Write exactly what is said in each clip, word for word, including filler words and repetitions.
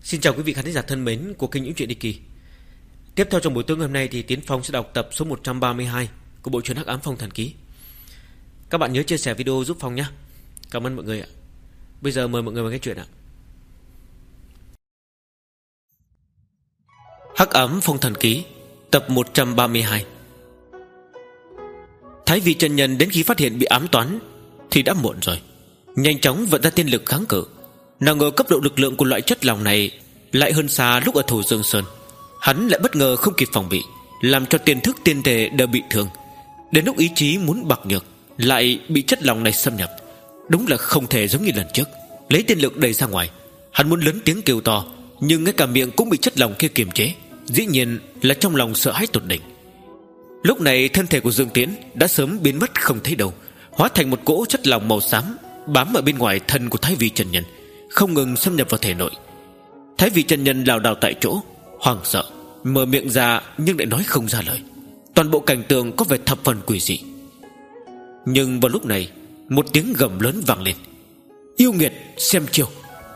Xin chào quý vị khán giả thân mến của kênh Những Chuyện Đi Kỳ. Tiếp theo trong buổi tối ngày hôm nay thì Tiến Phong sẽ đọc tập số một trăm ba mươi hai của bộ truyện Hắc Ám Phong Thần Ký. Các bạn nhớ chia sẻ video giúp Phong nhé. Cảm ơn mọi người ạ. Bây giờ mời mọi người vào nghe chuyện ạ. Hắc Ám Phong Thần Ký, tập một trăm ba mươi hai. Thái Vi chân nhân đến khi phát hiện bị ám toán thì đã muộn rồi. Nhanh chóng vận ra tiên lực kháng cự. Nào ngờ cấp độ lực lượng của loại chất lỏng này lại hơn xa lúc ở Thủ Dương Sơn. Hắn lại bất ngờ không kịp phòng bị, làm cho tiền thức tiên thể đều bị thương. Đến lúc ý chí muốn bạc nhược lại bị chất lỏng này xâm nhập. Đúng là không thể giống như lần trước. Lấy tiên lực đẩy ra ngoài, hắn muốn lớn tiếng kêu to, nhưng ngay cả miệng cũng bị chất lỏng kia kiềm chế. Dĩ nhiên là trong lòng sợ hãi tột đỉnh. Lúc này thân thể của Dương Tiễn đã sớm biến mất không thấy đâu, hóa thành một cỗ chất lỏng màu xám bám ở bên ngoài thân của Thái Vi chân nhân, không ngừng xâm nhập vào thể nội. Thái Vi chân nhân lảo đảo tại chỗ, hoảng sợ, mở miệng ra nhưng lại nói không ra lời. Toàn bộ cảnh tượng có vẻ thập phần quỷ dị. Nhưng vào lúc này, một tiếng gầm lớn vang lên: "Yêu nghiệt, xem chiêu!"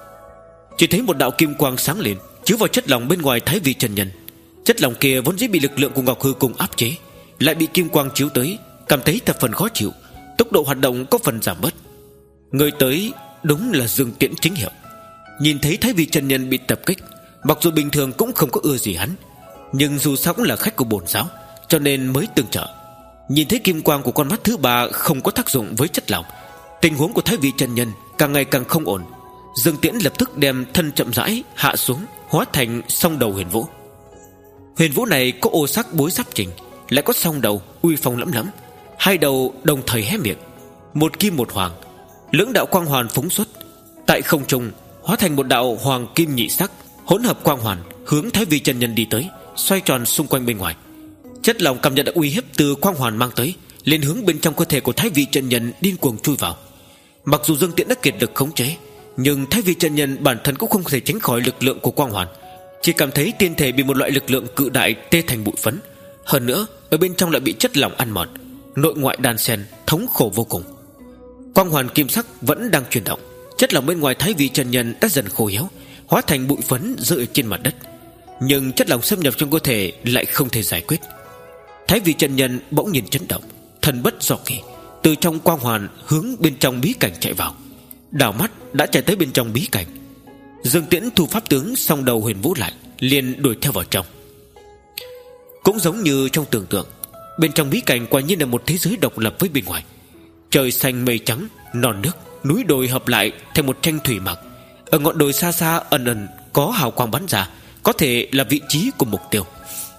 Chỉ thấy một đạo kim quang sáng lên, chiếu vào chất lỏng bên ngoài Thái Vi chân nhân. Chất lỏng kia vốn dĩ bị lực lượng của Ngọc Hư Cung áp chế, lại bị kim quang chiếu tới, cảm thấy thập phần khó chịu, tốc độ hoạt động có phần giảm bớt. Người tới đúng là Dương Tiễn chính hiệu. Nhìn thấy Thái Vi chân nhân bị tập kích, mặc dù bình thường cũng không có ưa gì hắn, nhưng dù sao cũng là khách của bổn giáo, cho nên mới tương trợ. Nhìn thấy kim quang của con mắt thứ ba không có tác dụng với chất lỏng, tình huống của Thái Vi chân nhân càng ngày càng không ổn. Dương Tiễn lập tức đem thân chậm rãi hạ xuống, hóa thành song đầu huyền vũ. Huyền vũ này có ô sắc bối giáp trình, lại có song đầu uy phong lẫm lẫm, hai đầu đồng thời hé miệng, một kim một hoàng, lưỡng đạo quang hoàn phóng xuất tại không trung, hóa thành một đạo hoàng kim nhị sắc hỗn hợp quang hoàn, hướng Thái Vi chân nhân đi tới, xoay tròn xung quanh bên ngoài. Chất lỏng cảm nhận được uy hiếp từ quang hoàn mang tới, liền hướng bên trong cơ thể của Thái Vi chân nhân điên cuồng chui vào. Mặc dù Dương Tiễn đã kiệt lực khống chế, nhưng Thái Vi chân nhân bản thân cũng không thể tránh khỏi lực lượng của quang hoàn, chỉ cảm thấy tiên thể bị một loại lực lượng cự đại tê thành bụi phấn. Hơn nữa ở bên trong lại bị chất lỏng ăn mòn, nội ngoại đan xen, thống khổ vô cùng. Quang hoàn kim sắc vẫn đang chuyển động, chất lỏng bên ngoài Thái Vi chân nhân đã dần khô héo, hóa thành bụi phấn rơi trên mặt đất. Nhưng chất lỏng xâm nhập trong cơ thể lại không thể giải quyết. Thái Vi chân nhân bỗng nhìn chấn động, thần bất do kỳ, từ trong quang hoàn hướng bên trong bí cảnh chạy vào. Đảo mắt đã chạy tới bên trong bí cảnh. Dương Tiễn thu pháp tướng song đầu huyền vũ lại, liền đuổi theo vào trong. Cũng giống như trong tưởng tượng, bên trong bí cảnh quả nhiên là một thế giới độc lập với bên ngoài. Trời xanh mây trắng, non nước, núi đồi hợp lại thành một tranh thủy mặc. Ở ngọn đồi xa xa ẩn ẩn có hào quang bắn ra, có thể là vị trí của mục tiêu.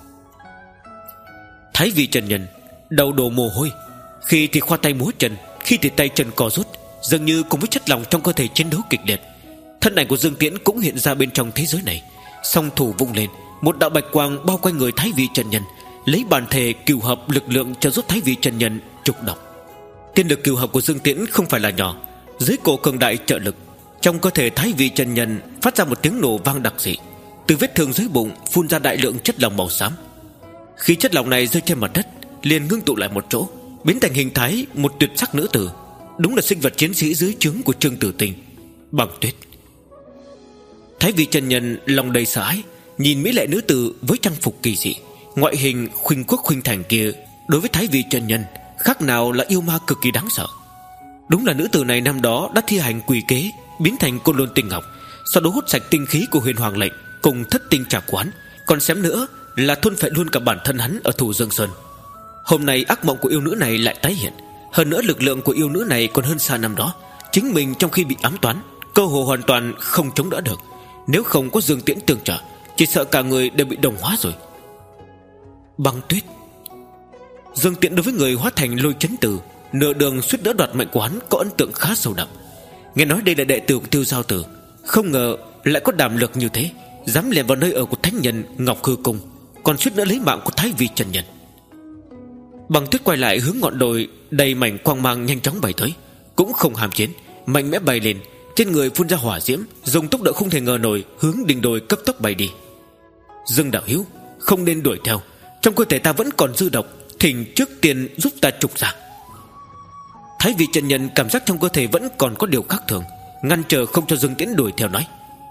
Thái Vi chân nhân đầu đổ mồ hôi, khi thì khoa tay múa chân, khi thì tay chân co rút, dường như cùng với chất lỏng trong cơ thể chiến đấu kịch liệt. Thân ảnh của Dương Tiễn cũng hiện ra bên trong thế giới này, song thủ vung lên, một đạo bạch quang bao quanh người Thái Vi chân nhân, lấy bản thể cửu hợp lực lượng trợ giúp Thái Vi chân nhân trục độc. Tiên lực cửu hợp của Dương Tiễn không phải là nhỏ, dưới cổ cường đại trợ lực, trong cơ thể Thái Vi chân nhân phát ra một tiếng nổ vang đặc dị, từ vết thương dưới bụng phun ra đại lượng chất lỏng màu xám. Khi chất lỏng này rơi trên mặt đất, liền ngưng tụ lại một chỗ, biến thành hình thái một tuyệt sắc nữ tử, đúng là sinh vật chiến sĩ dưới trướng của Trương Tử Tình, Băng Tuyết. Thái Vi chân nhân lòng đầy sợ hãi, nhìn mỹ lệ nữ tử với trang phục kỳ dị, ngoại hình khuynh quốc khuynh thành kia, đối với Thái Vi chân nhân khác nào là yêu ma cực kỳ đáng sợ. Đúng là nữ tử này năm đó đã thi hành quỷ kế, biến thành Côn Lôn Tinh Ngọc, sau đó hút sạch tinh khí của Huyền Hoàng lệnh cùng thất tinh trà quán, còn xém nữa là thôn phệ luôn cả bản thân hắn ở Thủ Dương Sơn. Hôm nay ác mộng của yêu nữ này lại tái hiện, hơn nữa lực lượng của yêu nữ này còn hơn xa năm đó. Chính mình trong khi bị ám toán, cơ hồ hoàn toàn không chống đỡ được, nếu không có Dương Tiễn tương trợ, chỉ sợ cả người đều bị đồng hóa rồi. Băng Tuyết. Dương Tiễn đối với người hóa thành Lôi Chấn Tử, nửa đường suýt đỡ đoạt mệnh của hắn có ấn tượng khá sâu đậm. Nghe nói đây là đệ tử của Tiêu Giao Tử, không ngờ lại có đảm lực như thế, dám lẻn vào nơi ở của thánh nhân Ngọc Hư Cung, còn suýt nữa lấy mạng của Thái Vi chân nhân. Băng Tuyết quay lại hướng ngọn đồi đầy mảnh quang mang nhanh chóng bay tới, cũng không hàm chiến, mạnh mẽ bay lên, trên người phun ra hỏa diễm, dùng tốc độ không thể ngờ nổi hướng đỉnh đồi cấp tốc bay đi. Dương đạo hữu, không nên đuổi theo, trong cơ thể ta vẫn còn dư độc, thỉnh trước tiên giúp ta trục ra. Thái Vi chân nhân cảm giác trong cơ thể vẫn còn có điều khác thường, ngăn trở không cho Dương Tiễn đuổi theo, nói: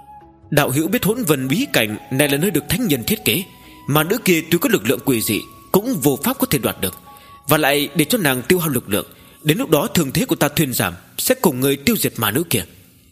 Đạo hữu biết Hỗn Vân bí cảnh này là nơi được thánh nhân thiết kế, mà nữ kia tuy có lực lượng quỷ dị cũng vô pháp có thể đoạt được. Và lại để cho nàng tiêu hao lực lượng, đến lúc đó thương thế của ta thuyên giảm, sẽ cùng người tiêu diệt mà nữ kia.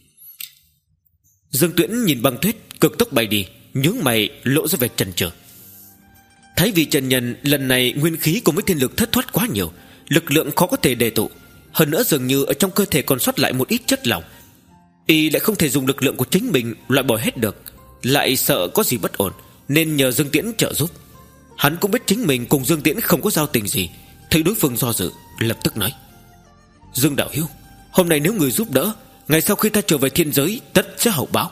Dương Tuyễn nhìn Băng Tuyết cực tốc bay đi, nhướng mày lộ ra vẻ chần chừ. Thái Vi chân nhân lần này nguyên khí cùng với thiên lực thất thoát quá nhiều, lực lượng khó có thể đề tụ. Hơn nữa dường như ở trong cơ thể còn sót lại một ít chất lỏng, y lại không thể dùng lực lượng của chính mình loại bỏ hết được, lại sợ có gì bất ổn nên nhờ Dương Tiễn trợ giúp. Hắn cũng biết chính mình cùng Dương Tiễn không có giao tình gì, thấy đối phương do dự, lập tức nói: Dương đạo hữu, hôm nay nếu người giúp đỡ, ngày sau khi ta trở về thiên giới tất sẽ hậu báo.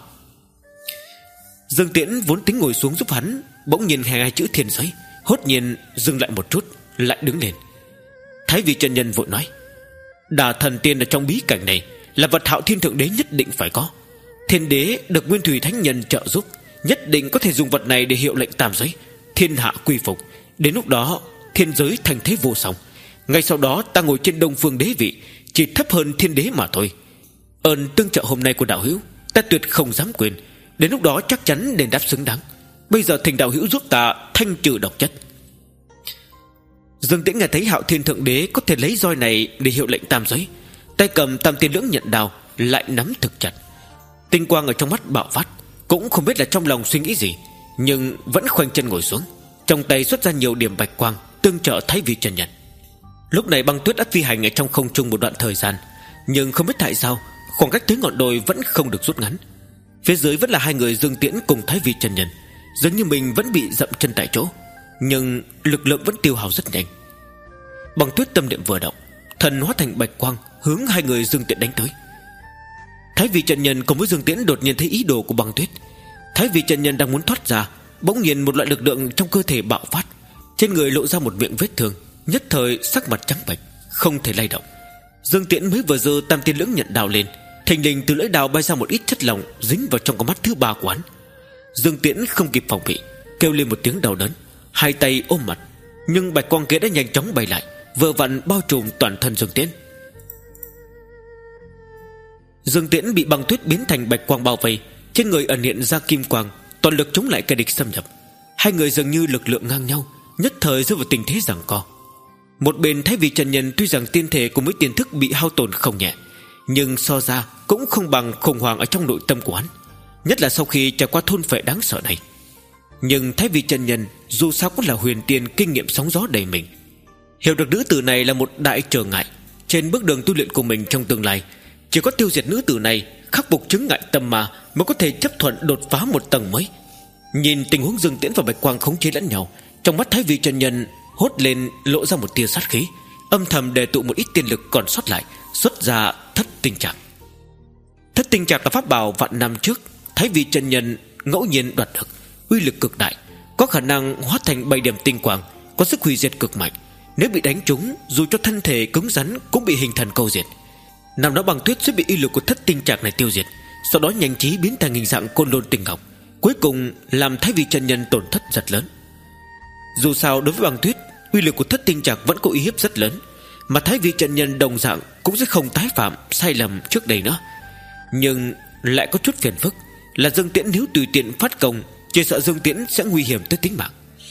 Dương Tiễn vốn tính ngồi xuống giúp hắn, bỗng nhìn hai chữ thiên giới, hốt nhiên dừng lại một chút, lại đứng lên. Thái Vi chân nhân vội nói: Đà thần tiên ở trong bí cảnh này là vật Hạo Thiên thượng đế nhất định phải có. Thiên đế được Nguyên Thủy thánh nhân trợ giúp, nhất định có thể dùng vật này để hiệu lệnh tam giới, thiên hạ quy phục. Đến lúc đó thiên giới thành thế vô song. Ngay sau đó ta ngồi trên Đông Phương đế vị, chỉ thấp hơn thiên đế mà thôi. Ơn tương trợ hôm nay của đạo hữu ta tuyệt không dám quên, đến lúc đó chắc chắn đền đáp xứng đáng. Bây giờ thỉnh đạo hữu giúp ta thanh trừ độc chất. Dương Tiễn nghe thấy Hạo Thiên thượng đế có thể lấy roi này để hiệu lệnh tam giới, tay cầm Tam Tiên Lưỡng Nhận Đao lại nắm thực chặt. Tinh quang ở trong mắt bạo phát, cũng không biết là trong lòng suy nghĩ gì, nhưng vẫn khoanh chân ngồi xuống, trong tay xuất ra nhiều điểm bạch quang tương trợ Thái Vi chân nhân. Lúc này Băng Tuyết đã phi hành ở trong không trung một đoạn thời gian, nhưng không biết tại sao khoảng cách tới ngọn đồi vẫn không được rút ngắn. Phía dưới vẫn là hai người Dương Tiễn cùng Thái Vi chân nhân, dường như mình vẫn bị dậm chân tại chỗ, nhưng lực lượng vẫn tiêu hao rất nhanh. Băng Tuyết tâm niệm vừa động, thần hóa thành bạch quang hướng hai người Dương Tiễn đánh tới. Thái Vi chân nhân cùng với Dương Tiễn đột nhiên thấy ý đồ của Băng Tuyết. Thái Vi chân nhân đang muốn thoát ra, bỗng nhiên một loại lực lượng trong cơ thể bạo phát, trên người lộ ra một miệng vết thương, nhất thời sắc mặt trắng bệch, không thể lay động. Dương Tiễn mới vừa giơ Tam Tiên Lưỡng Nhận Đao lên, thình lình từ lưỡi đao bay ra một ít chất lỏng dính vào trong con mắt thứ ba của hắn. Dương Tiễn không kịp phòng bị, kêu lên một tiếng đau đớn, hai tay ôm mặt, nhưng bạch quang kia đã nhanh chóng bay lại, vừa vặn bao trùm toàn thân Dương Tiễn. Dương Tiễn bị Băng Tuyết biến thành bạch quang bao vây, trên người ẩn hiện ra kim quang, toàn lực chống lại kẻ địch xâm nhập. Hai người dường như lực lượng ngang nhau, nhất thời rơi vào tình thế giằng co. Một bên Thái Vi chân nhân tuy rằng tiên thể cùng với tiền thức bị hao tổn không nhẹ, nhưng so ra cũng không bằng khủng hoảng ở trong nội tâm của hắn, nhất là sau khi trải qua thôn phệ đáng sợ này. Nhưng Thái Vi chân nhân dù sao cũng là huyền tiên kinh nghiệm sóng gió đầy mình, hiểu được nữ tử này là một đại trở ngại trên bước đường tu luyện của mình trong tương lai. Chỉ có tiêu diệt nữ tử này, khắc phục chứng ngại tâm mà mới có thể chấp thuận đột phá một tầng mới. Nhìn tình huống Dương Tiễn và bạch quang khống chế lẫn nhau, trong mắt Thái Vi chân nhân hốt lên lộ ra một tia sát khí, âm thầm đề tụ một ít tiên lực còn sót lại, xuất ra Thất Tinh Trạc. Thất Tinh Trạc là pháp bảo vạn năm trước Thái Vi chân nhân ngẫu nhiên đoạt được, uy lực cực đại, có khả năng hóa thành bảy điểm tinh quang, có sức hủy diệt cực mạnh. Nếu bị đánh trúng, dù cho thân thể cứng rắn cũng bị hình thần câu diệt. Năm đó Băng Tuyết sẽ bị uy lực của Thất Tinh Trạc này tiêu diệt, sau đó nhanh trí biến thành hình dạng Côn Lôn Tinh Ngọc, cuối cùng làm Thái Vi chân nhân tổn thất rất lớn. Dù sao đối với Băng Tuyết, uy lực của Thất Tinh Trạc vẫn có uy hiếp rất lớn, mà Thái Vi chân nhân đồng dạng cũng sẽ không tái phạm sai lầm trước đây nữa. Nhưng lại có chút phiền phức là Dương Tiễn nếu tùy tiện phát công, chỉ sợ Dương Tiễn sẽ nguy hiểm tới tính mạng.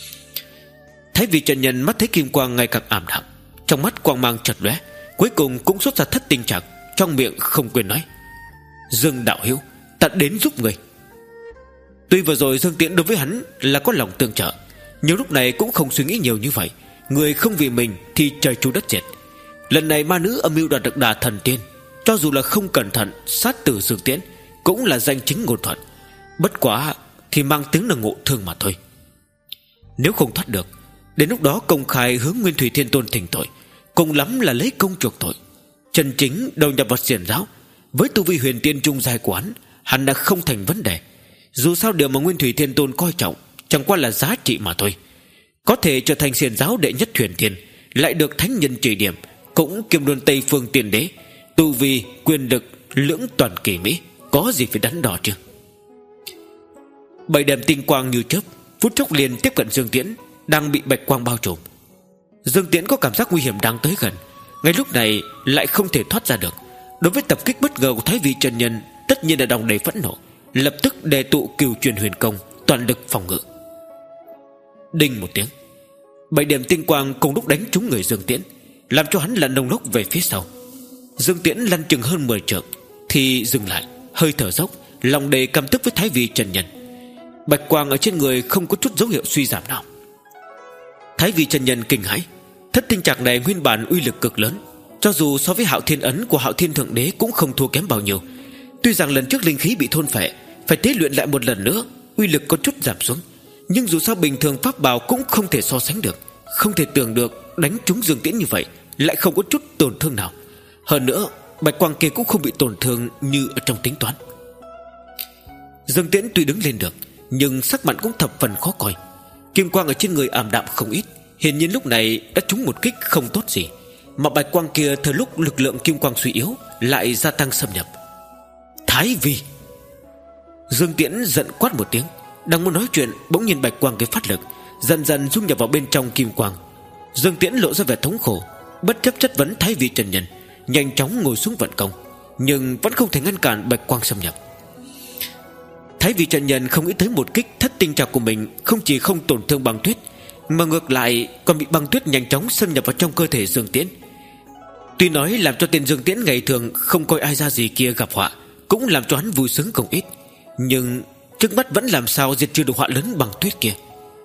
Thái Vi chân nhân mắt thấy kim quang ngày càng ảm đạm, trong mắt quang mang chợt lóe, cuối cùng cũng xuất ra Thất Tinh Trạc, trong miệng không quên nói: Dương đạo hữu, ta đến giúp người. Tuy vừa rồi Dương Tiễn đối với hắn là có lòng tương trợ, nhưng lúc này cũng không suy nghĩ nhiều như vậy. Người không vì mình thì trời chu đất diệt. Lần này ma nữ âm mưu đoạt được Đà thần tiên, cho dù là không cẩn thận sát tử Dương Tiễn cũng là danh chính ngôn thuận, bất quá thì mang tiếng là ngộ thương mà thôi. Nếu không thoát được, đến lúc đó công khai hướng Nguyên Thủy Thiên Tôn thỉnh tội, cùng lắm là lấy công chuộc tội, chân chính đầu nhập vào xiển giáo. Với tu vi huyền tiên trung giai của hắn, hắn đã không thành vấn đề. Dù sao điều mà Nguyên Thủy Thiên Tôn coi trọng chẳng qua là giá trị mà thôi. Có thể trở thành xiển giáo đệ nhất huyền tiên, lại được thánh nhân chỉ điểm, cũng kiêm luôn Tây Phương Tiên Đế, tu vi quyền lực lưỡng toàn kỳ mỹ, có gì phải đắn đo chứ. Bảy đèn tinh quang như chớp phút chốc liền tiếp cận Dương Tiễn đang bị bạch quang bao trùm. Dương Tiễn có cảm giác nguy hiểm đang tới gần, ngay lúc này lại không thể thoát ra được. Đối với tập kích bất ngờ của Thái Vi chân nhân, tất nhiên là đong đầy phẫn nộ, lập tức đề tụ cửu truyền huyền công, toàn lực phòng ngự. Đinh một tiếng, bảy điểm tinh quang cùng lúc đánh trúng người Dương Tiễn, làm cho hắn lăn lông lốc về phía sau. Dương Tiễn lăn chừng hơn mười trượng thì dừng lại, hơi thở dốc, lòng đầy căm tức với Thái Vi chân nhân. Bạch quang ở trên người không có chút dấu hiệu suy giảm nào. Thái Vi chân nhân kinh hãi, thất tinh trạc này nguyên bản uy lực cực lớn, cho dù so với Hạo Thiên ấn của Hạo Thiên thượng đế cũng không thua kém bao nhiêu. Tuy rằng lần trước linh khí bị thôn phệ, phải tế luyện lại một lần nữa, uy lực có chút giảm xuống, nhưng dù sao bình thường pháp bảo cũng không thể so sánh được. Không thể tưởng được đánh trúng Dương Tiễn như vậy lại không có chút tổn thương nào. Hơn nữa bạch quang kia cũng không bị tổn thương như ở trong tính toán. Dương Tiễn tuy đứng lên được, nhưng sắc mặt cũng thập phần khó coi. Kim quang ở trên người ảm đạm không ít, hiển nhiên lúc này đã trúng một kích không tốt gì. Mà bạch quang kia thời lúc lực lượng kim quang suy yếu lại gia tăng xâm nhập. Thái Vi! Dương Tiễn giận quát một tiếng, đang muốn nói chuyện, bỗng nhiên bạch quang kia phát lực, dần dần dung nhập vào bên trong kim quang. Dương Tiễn lộ ra vẻ thống khổ, bất chấp chất vấn Thái Vi chân nhân, nhanh chóng ngồi xuống vận công, nhưng vẫn không thể ngăn cản bạch quang xâm nhập. Thái Vi chân nhân không nghĩ tới một kích thất tinh trạc của mình không chỉ không tổn thương băng tuyết, mà ngược lại còn bị băng tuyết nhanh chóng xâm nhập vào trong cơ thể Dương Tiễn. Tuy nói làm cho tên Dương Tiễn ngày thường không coi ai ra gì kia gặp họa, cũng làm cho hắn vui sướng không ít, nhưng trước mắt vẫn làm sao diệt trừ được họa lớn băng tuyết kia.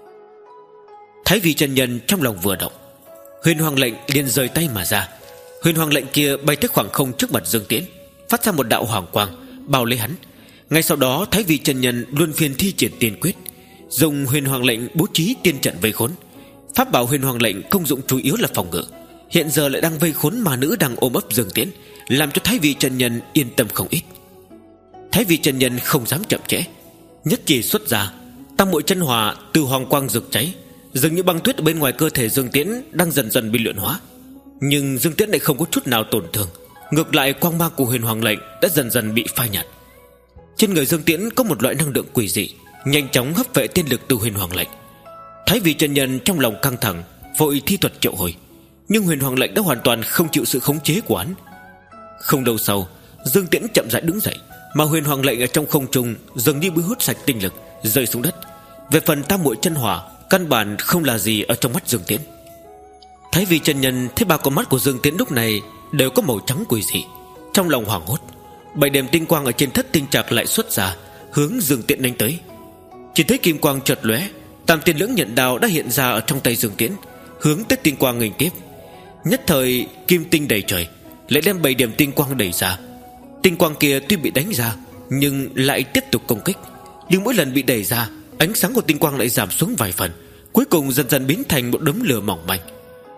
Thái Vi chân nhân trong lòng vừa động, huyền hoàng lệnh liền rời tay mà ra. Huyền hoàng lệnh kia bay tới khoảng không trước mặt Dương Tiễn, phát ra một đạo hoàng quang bao lấy hắn. Ngay sau đó Thái Vi chân nhân luân phiên thi triển tiên quyết, dùng huyền hoàng lệnh bố trí tiên trận vây khốn. Pháp bảo huyền hoàng lệnh công dụng chủ yếu là phòng ngự, hiện giờ lại đang vây khốn ma nữ đang ôm ấp Dương Tiễn, làm cho Thái Vi chân nhân yên tâm không ít. Thái Vi chân nhân không dám chậm trễ, nhất chỉ xuất ra tăng muội chân hỏa từ hoàng quang rực cháy, dường như băng tuyết ở bên ngoài cơ thể Dương Tiễn đang dần dần bị luyện hóa. Nhưng Dương Tiễn lại không có chút nào tổn thương, ngược lại quang mang của huyền hoàng lệnh đã dần dần bị phai nhạt. Trên người Dương Tiễn có một loại năng lượng quỷ dị, nhanh chóng hấp vệ tiên lực từ huyền hoàng lệnh. Thái Vi chân nhân trong lòng căng thẳng, vội thi thuật triệu hồi, nhưng huyền hoàng lệnh đã hoàn toàn không chịu sự khống chế của hắn. Không lâu sau, Dương Tiễn chậm rãi đứng dậy, mà huyền hoàng lệnh ở trong không trung dường như bị hút sạch tinh lực, rơi xuống đất. Về phần tam muội chân hỏa, căn bản không là gì ở trong mắt Dương Tiễn. Thái Vi chân nhân thấy ba con mắt của Dương Tiễn lúc này đều có màu trắng quỷ dị, trong lòng hoảng hốt. Bảy điểm tinh quang ở trên thất tinh trạc lại xuất ra, hướng Dương Tiễn đánh tới. Chỉ thấy kim quang chợt lóe, tam tiên lưỡng nhận đao đã hiện ra ở trong tay Dương Tiễn, hướng tới tinh quang nghênh tiếp. Nhất thời kim tinh đầy trời, lại đem bảy điểm tinh quang đẩy ra. Tinh quang kia tuy bị đánh ra, nhưng lại tiếp tục công kích. Nhưng mỗi lần bị đẩy ra, ánh sáng của tinh quang lại giảm xuống vài phần, cuối cùng dần dần biến thành một đống lửa mỏng manh.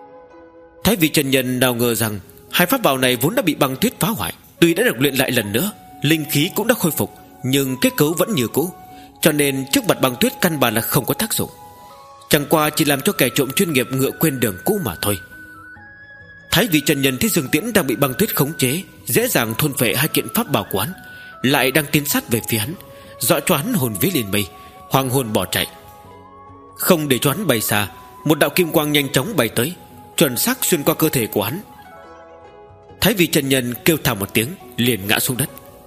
Thái Vi chân nhân nào ngờ rằng hai pháp bảo này vốn đã bị băng tuyết phá hoại, tuy đã được luyện lại lần nữa, linh khí cũng đã khôi phục, nhưng kết cấu vẫn như cũ, cho nên trước mặt băng tuyết căn bản là không có tác dụng, chẳng qua chỉ làm cho kẻ trộm chuyên nghiệp ngựa quên đường cũ mà thôi. Thái Vi chân nhân thấy Dương Tiễn đang bị băng tuyết khống chế, dễ dàng thôn phệ hai kiện pháp bảo của hắn, lại đang tiến sát về phía hắn, dọa cho hắn hồn vía lên mây, hoàng hồn bỏ chạy. Không để cho hắn bay xa, một đạo kim quang nhanh chóng bay tới, chuẩn xác xuyên qua cơ thể của hắn. Thái Vi chân nhân kêu thảm một tiếng, liền ngã xuống đất.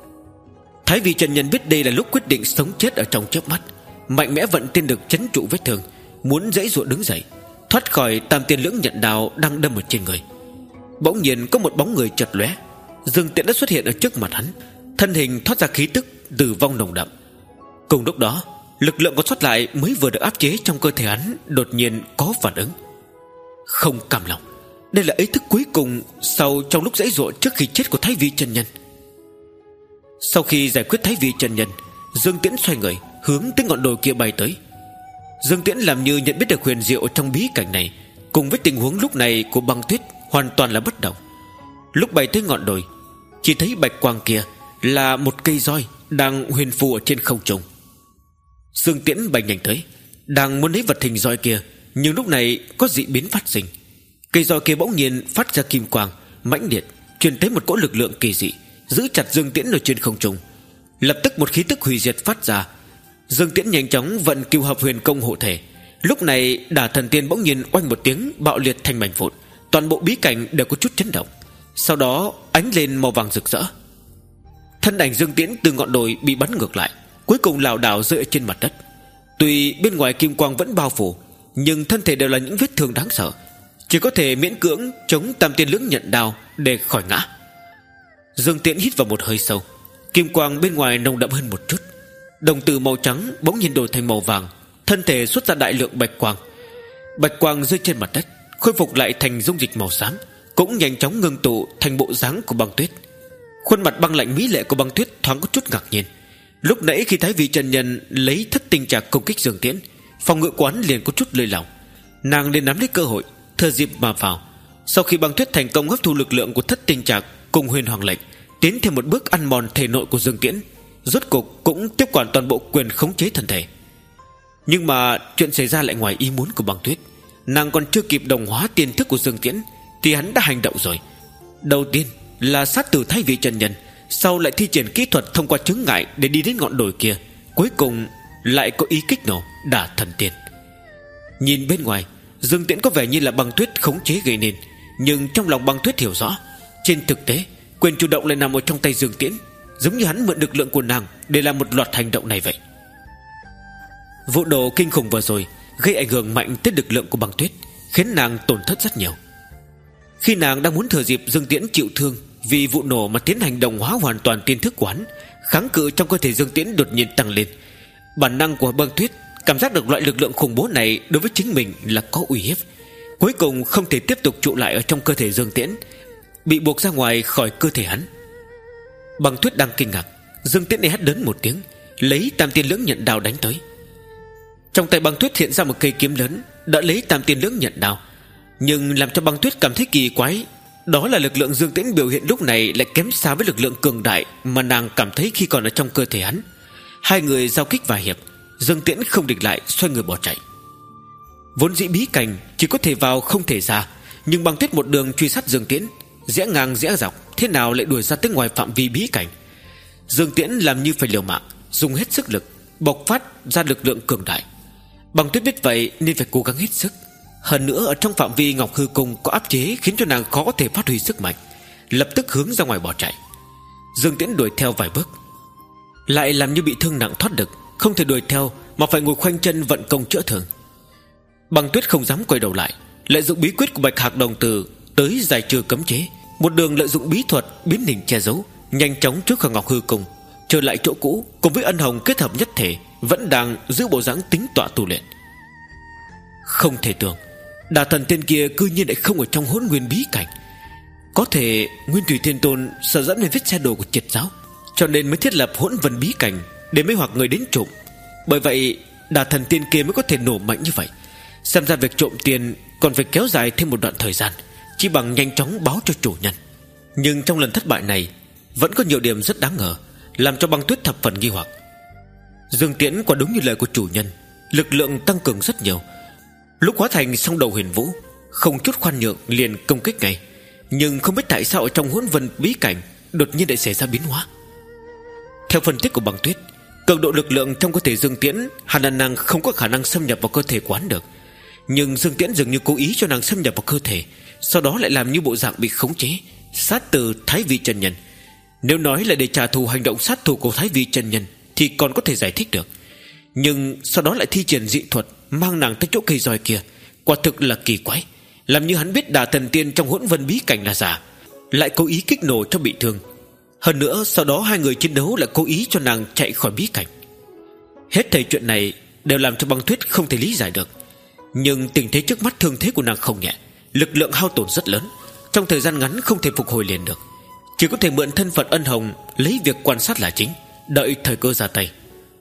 Thái Vi chân nhân biết đây là lúc quyết định sống chết ở trong chớp mắt, mạnh mẽ vận tiên lực chấn trụ vết thương, muốn giãy giụa đứng dậy, thoát khỏi tam tiên lưỡng nhận đao đang đâm ở trên người. Bỗng nhiên có một bóng người chợt lóe, Dương Tiễn đã xuất hiện ở trước mặt hắn, thân hình thoát ra khí tức tử vong nồng đậm. Cùng lúc đó, lực lượng còn sót lại mới vừa được áp chế trong cơ thể hắn đột nhiên có phản ứng. Không cam lòng, đây là ý thức cuối cùng sau trong lúc giãy giụa trước khi chết của Thái Vi chân nhân. Sau khi giải quyết Thái Vi chân nhân, Dương Tiễn xoay người hướng tới ngọn đồi kia bay tới. Dương Tiễn làm như nhận biết được huyền diệu trong bí cảnh này, cùng với tình huống lúc này của băng tuyết hoàn toàn là bất động. Lúc bay tới ngọn đồi, chỉ thấy bạch quang kia là một cây roi đang huyền phù ở trên không trung. Dương Tiễn bay nhanh tới, đang muốn lấy vật hình roi kia, nhưng lúc này có dị biến phát sinh. Cây roi kia bỗng nhiên phát ra kim quang mãnh liệt, truyền tới một cỗ lực lượng kỳ dị, giữ chặt Dương Tiễn ở trên không trung. Lập tức một khí tức hủy diệt phát ra. Dương Tiễn nhanh chóng vận cửu hợp huyền công hộ thể. Lúc này Đả Thần Tiên bỗng nhiên oanh một tiếng bạo liệt thành mảnh vụn, toàn bộ bí cảnh đều có chút chấn động. Sau đó ánh lên màu vàng rực rỡ. Thân ảnh Dương Tiễn từ ngọn đồi bị bắn ngược lại, cuối cùng lảo đảo rơi trên mặt đất. Tuy bên ngoài kim quang vẫn bao phủ, nhưng thân thể đều là những vết thương đáng sợ, chỉ có thể miễn cưỡng chống tam tiên lưỡng nhận đao để khỏi ngã. Dương Tiễn hít vào một hơi sâu. Kim quang bên ngoài nồng đậm hơn một chút. Đồng tử màu trắng bỗng nhiên đổi thành màu vàng, thân thể xuất ra đại lượng bạch quang. Bạch quang rơi trên mặt đất, khôi phục lại thành dung dịch màu xám, cũng nhanh chóng ngưng tụ thành bộ dáng của Băng Tuyết. Khuôn mặt băng lạnh mỹ lệ của Băng Tuyết thoáng có chút ngạc nhiên. Lúc nãy khi Thái Vi chân nhân lấy thất tinh trạc công kích Dương Tiễn, phòng ngự quán liền có chút lơi lỏng. Nàng liền nắm lấy cơ hội, thừa dịp mà vào. Sau khi Băng Tuyết thành công hấp thu lực lượng của thất tinh trạc cùng huyền hoàng lệnh, tiến thêm một bước ăn mòn thể nội của Dương Tiễn, rốt cục cũng tiếp quản toàn bộ quyền khống chế thân thể. Nhưng mà chuyện xảy ra lại ngoài ý muốn của Băng Tuyết. Nàng còn chưa kịp đồng hóa tiên thức của Dương Tiễn thì hắn đã hành động rồi. Đầu tiên là sát tử Thái Vi chân nhân, sau lại thi triển kỹ thuật thông qua chướng ngại để đi đến ngọn đồi kia, cuối cùng lại có ý kích nổ đả thần tiên. Nhìn bên ngoài, Dương Tiễn có vẻ như là Băng Tuyết khống chế gây nên, nhưng trong lòng Băng Tuyết hiểu rõ, trên thực tế quyền chủ động lại nằm ở trong tay Dương Tiễn, giống như hắn mượn lực lượng của nàng để làm một loạt hành động này vậy. Vụ nổ kinh khủng vừa rồi gây ảnh hưởng mạnh tới lực lượng của Băng Tuyết, khiến nàng tổn thất rất nhiều. Khi nàng đang muốn thừa dịp Dương Tiễn chịu thương vì vụ nổ mà tiến hành đồng hóa hoàn toàn tiên thức của hắn, kháng cự trong cơ thể Dương Tiễn đột nhiên tăng lên. Bản năng của Băng Tuyết cảm giác được loại lực lượng khủng bố này đối với chính mình là có uy hiếp, cuối cùng không thể tiếp tục trụ lại ở trong cơ thể Dương Tiễn, bị buộc ra ngoài khỏi cơ thể hắn. Băng Tuyết đang kinh ngạc, Dương Tiễn hét lớn một tiếng, lấy tam tiên lưỡng nhận đao đánh tới. Trong tay Băng Tuyết hiện ra một cây kiếm lớn, đã lấy tam tiên lưỡng nhận đao. Nhưng làm cho Băng Tuyết cảm thấy kỳ quái, đó là lực lượng Dương Tiễn biểu hiện lúc này lại kém xa với lực lượng cường đại mà nàng cảm thấy khi còn ở trong cơ thể hắn. Hai người giao kích vài hiệp, Dương Tiễn không địch lại, xoay người bỏ chạy. Vốn dĩ bí cảnh chỉ có thể vào không thể ra, nhưng Băng Tuyết một đường truy sát Dương Tiễn, rẽ ngang rẽ dọc, thế nào lại đuổi ra tới ngoài phạm vi bí cảnh. Dương Tiễn làm như phải liều mạng, dùng hết sức lực, bộc phát ra lực lượng cường đại. Băng Tuyết biết vậy nên phải cố gắng hết sức. Hơn nữa ở trong phạm vi Ngọc Hư Cung có áp chế, khiến cho nàng khó có thể phát huy sức mạnh, lập tức hướng ra ngoài bỏ chạy. Dương Tiễn đuổi theo vài bước, lại làm như bị thương nặng thoát được, không thể đuổi theo mà phải ngồi khoanh chân vận công chữa thương. Băng Tuyết không dám quay đầu lại, lợi dụng bí quyết của Bạch Hạc Đồng Tử tới giải trừ cấm chế, một đường lợi dụng bí thuật biến hình che giấu, nhanh chóng trước khỏi Ngọc Hư Cung, trở lại chỗ cũ, cùng với Ân Hồng kết hợp nhất thể, vẫn đang giữ bộ dáng tính tọa tu luyện. Không thể tưởng Đà thần tiên kia cư nhiên lại không ở trong Hỗn Nguyên bí cảnh. Có thể Nguyên Thủy Thiên Tôn sợ dẫn lên vết xe đồ của triệt giáo, cho nên mới thiết lập Hỗn Vân bí cảnh để mê hoặc người đến trộm. Bởi vậy Đà thần tiên kia mới có thể nổ mạnh như vậy. Xem ra việc trộm tiền còn phải kéo dài thêm một đoạn thời gian, chỉ bằng nhanh chóng báo cho chủ nhân. Nhưng trong lần thất bại này vẫn có nhiều điểm rất đáng ngờ, làm cho Băng Tuyết thập phần nghi hoặc. Dương Tiễn quả đúng như lời của chủ nhân, lực lượng tăng cường rất nhiều. Lúc hóa thành song đầu huyền vũ, không chút khoan nhượng liền công kích ngay. Nhưng không biết tại sao ở trong Hỗn Vân bí cảnh đột nhiên lại xảy ra biến hóa. Theo phân tích của Băng Tuyết, cường độ lực lượng trong cơ thể Dương Tiễn hẳn là nàng không có khả năng xâm nhập vào cơ thể quán được. Nhưng Dương Tiễn dường như cố ý cho nàng xâm nhập vào cơ thể, sau đó lại làm như bộ dạng bị khống chế, sát từ Thái Vi chân nhân. Nếu nói là để trả thù hành động sát thủ của Thái Vi chân nhân thì còn có thể giải thích được, nhưng sau đó lại thi triển dị thuật mang nàng tới chỗ cây roi kia, quả thực là kỳ quái. Làm như hắn biết Đà thần tiên trong Hỗn Vân bí cảnh là giả, lại cố ý kích nổ cho bị thương. Hơn nữa sau đó hai người chiến đấu lại cố ý cho nàng chạy khỏi bí cảnh. Hết thảy chuyện này đều làm cho Băng Tuyết không thể lý giải được. Nhưng tình thế trước mắt thương thế của nàng không nhẹ, lực lượng hao tổn rất lớn, trong thời gian ngắn không thể phục hồi liền được, chỉ có thể mượn thân phận Ân Hồng lấy việc quan sát là chính, đợi thời cơ ra tay.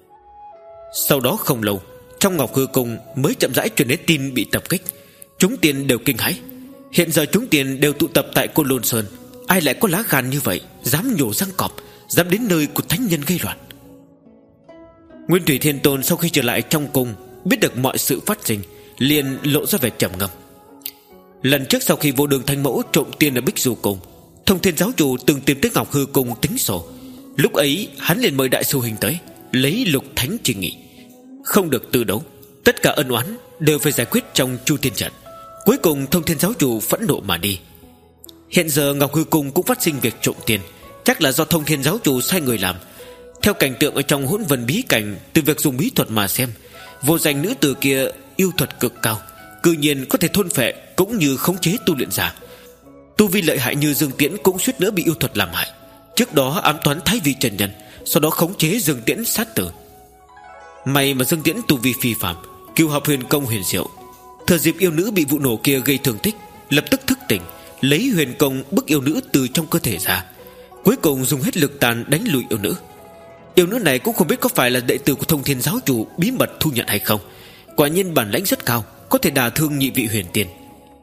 Sau đó không lâu, trong Ngọc Hư Cung mới chậm rãi truyền đến tin bị tập kích. Chúng tiên đều kinh hãi. Hiện giờ chúng tiên đều tụ tập tại Côn Lôn Sơn, ai lại có lá gan như vậy, dám nhổ răng cọp, dám đến nơi của thánh nhân gây loạn. Nguyên Thủy Thiên Tôn sau khi trở lại trong cung, biết được mọi sự phát sinh, liền lộ ra vẻ trầm ngâm. Lần trước sau khi Vô Đường Thánh Mẫu trộm tiền ở Bích Du Cung, Thông Thiên giáo chủ từng tìm tới Ngọc Hư Cung tính sổ. Lúc ấy hắn liền mời đại sư huynh tới, lấy lục thánh trình nghị, không được tư đấu, tất cả ân oán đều phải giải quyết trong Chu Thiên trận. Cuối cùng Thông Thiên giáo chủ phẫn nộ mà đi. Hiện giờ Ngọc Hư Cung cũng phát sinh việc trộm tiền, chắc là do Thông Thiên giáo chủ sai người làm. Theo cảnh tượng ở trong Hỗn Vân bí cảnh, từ việc dùng bí thuật mà xem, vô danh nữ tử kia yêu thuật cực cao, cư nhiên có thể thôn phệ cũng như khống chế tu luyện giả. Tu vi lợi hại như Dương Tiễn cũng suýt nữa bị yêu thuật làm hại. Trước đó ám toán Thái Vi chân nhân, sau đó khống chế Dương Tiễn sát tử. May mà Dương Tiễn tu vi phi phàm, cửu hợp huyền công huyền diệu. Thừa dịp yêu nữ bị vụ nổ kia gây thương tích, lập tức thức tỉnh, lấy huyền công bức yêu nữ từ trong cơ thể ra, cuối cùng dùng hết lực tàn đánh lùi yêu nữ. Yêu nữ này cũng không biết có phải là đệ tử của Thông Thiên giáo chủ bí mật thu nhận hay không. Quả nhiên bản lãnh rất cao, có thể đả thương nhị vị huyền tiên.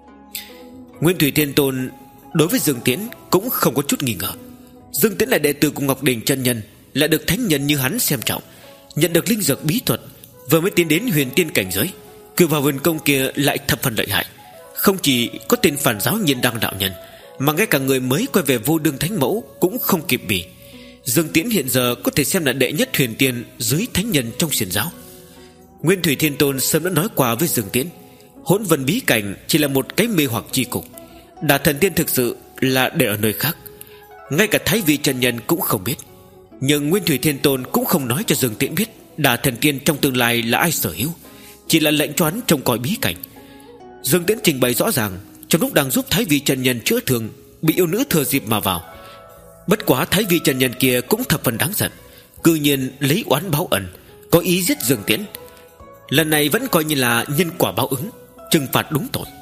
Nguyên Thủy Thiên Tôn đối với Dương Tiễn cũng không có chút nghi ngờ. Dương Tiễn là đệ tử của Ngọc Đình chân nhân, lại được thánh nhân như hắn xem trọng, nhận được linh dược bí thuật, vừa mới tiến đến huyền tiên cảnh giới. Cửu vào huyền công kia lại thập phần lợi hại, không chỉ có tên phản giáo Nhiên Đăng đạo nhân, mà ngay cả người mới quay về Vô Đương Thánh Mẫu cũng không kịp bì. Dương Tiễn hiện giờ có thể xem là đệ nhất huyền tiên dưới thánh nhân trong xiển giáo. Nguyên Thủy Thiên Tôn sớm đã nói qua với Dương Tiễn, Hỗn Vân bí cảnh chỉ là một cái mê hoặc chi cục, Đả Thần Tiên thực sự là để ở nơi khác. Ngay cả Thái Vi chân nhân cũng không biết. Nhưng Nguyên Thủy Thiên Tôn cũng không nói cho Dương Tiễn biết Đả Thần Tiên trong tương lai là ai sở hữu, chỉ là lệnh cho hắn trông coi bí cảnh. Dương Tiễn trình bày rõ ràng, trong lúc đang giúp Thái Vi chân nhân chữa thương, bị yêu nữ thừa dịp mà vào. Bất quá Thái Vi chân nhân kia cũng thập phần đáng giận, cư nhiên lấy oán báo ẩn, có ý giết Dương Tiễn. Lần này vẫn coi như là nhân quả báo ứng, trừng phạt đúng tội.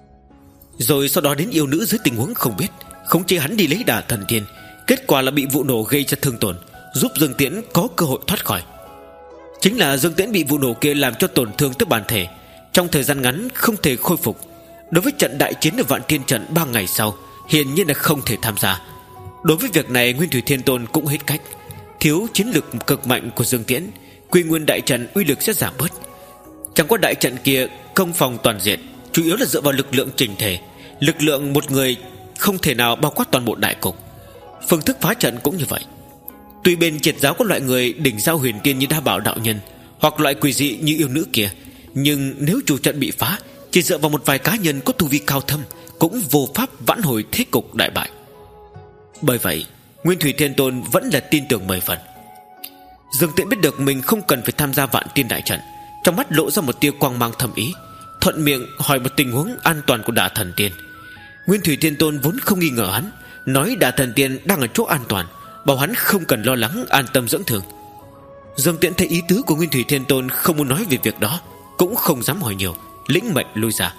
Rồi sau đó đến yêu nữ dưới tình huống không biết, khống chế hắn đi lấy Đả Thần Tiên, kết quả là bị vụ nổ gây ra thương tổn, giúp Dương Tiễn có cơ hội thoát khỏi. Chính là Dương Tiễn bị vụ nổ kia làm cho tổn thương tới bản thể, trong thời gian ngắn không thể khôi phục. Đối với trận đại chiến ở Vạn Tiên trận ba ngày sau, hiển nhiên là không thể tham gia. Đối với việc này Nguyên Thủy Thiên Tôn cũng hết cách. Thiếu chiến lực cực mạnh của Dương Tiễn, Quy Nguyên đại trận uy lực sẽ giảm bớt. Chẳng qua đại trận kia công phòng toàn diện, chủ yếu là dựa vào lực lượng chỉnh thể. Lực lượng một người không thể nào bao quát toàn bộ đại cục. Phương thức phá trận cũng như vậy. Tuy bên triệt giáo có loại người đỉnh giao huyền tiên như Đa Bảo đạo nhân, hoặc loại quỷ dị như yêu nữ kia, nhưng nếu chủ trận bị phá, chỉ dựa vào một vài cá nhân có tu vi cao thâm cũng vô pháp vãn hồi thế cục đại bại. Bởi vậy Nguyên Thủy Thiên Tôn vẫn là tin tưởng mười phần. Dương Tiễn biết được mình không cần phải tham gia Vạn Tiên đại trận, trong mắt lộ ra một tia quang mang thâm ý, thuận miệng hỏi một tình huống an toàn của Đả Thần Tiên. Nguyên Thủy Thiên Tôn vốn không nghi ngờ hắn, nói Đả Thần Tiên đang ở chỗ an toàn, bảo hắn không cần lo lắng, an tâm dưỡng thương. Dương Tiễn thấy ý tứ của Nguyên Thủy Thiên Tôn không muốn nói về việc đó, cũng không dám hỏi nhiều, lĩnh mệnh lui ra.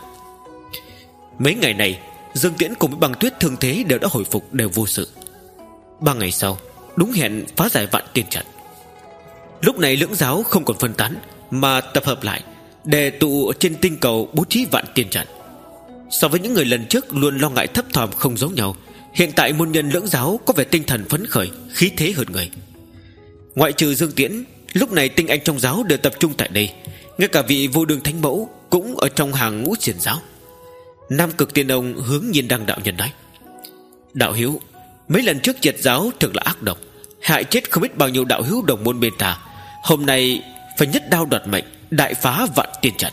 Mấy ngày này Dương Tiễn cùng với Băng Tuyết thương thế đều đã hồi phục, đều vô sự. Ba ngày sau đúng hẹn phá giải Vạn Tiên trận. Lúc này lưỡng giáo không còn phân tán, mà tập hợp lại để tụ trên tinh cầu bố trí Vạn Tiên trận. So với những người lần trước luôn lo ngại thấp thỏm không giống nhau, hiện tại môn nhân lưỡng giáo có vẻ tinh thần phấn khởi, khí thế hơn người. Ngoại trừ Dương Tiễn, lúc này tinh anh trong giáo đều tập trung tại đây. Ngay cả vị Vô Đương Thánh Mẫu cũng ở trong hàng ngũ xiển giáo. Nam Cực Tiên Ông hướng Nhiên Đăng đạo nhân nói: đạo hữu, mấy lần trước triệt giáo thực là ác độc, hại chết không biết bao nhiêu đạo hữu đồng môn bên ta. Hôm nay phải nhất đao đoạt mệnh, đại phá Vạn Tiên trận.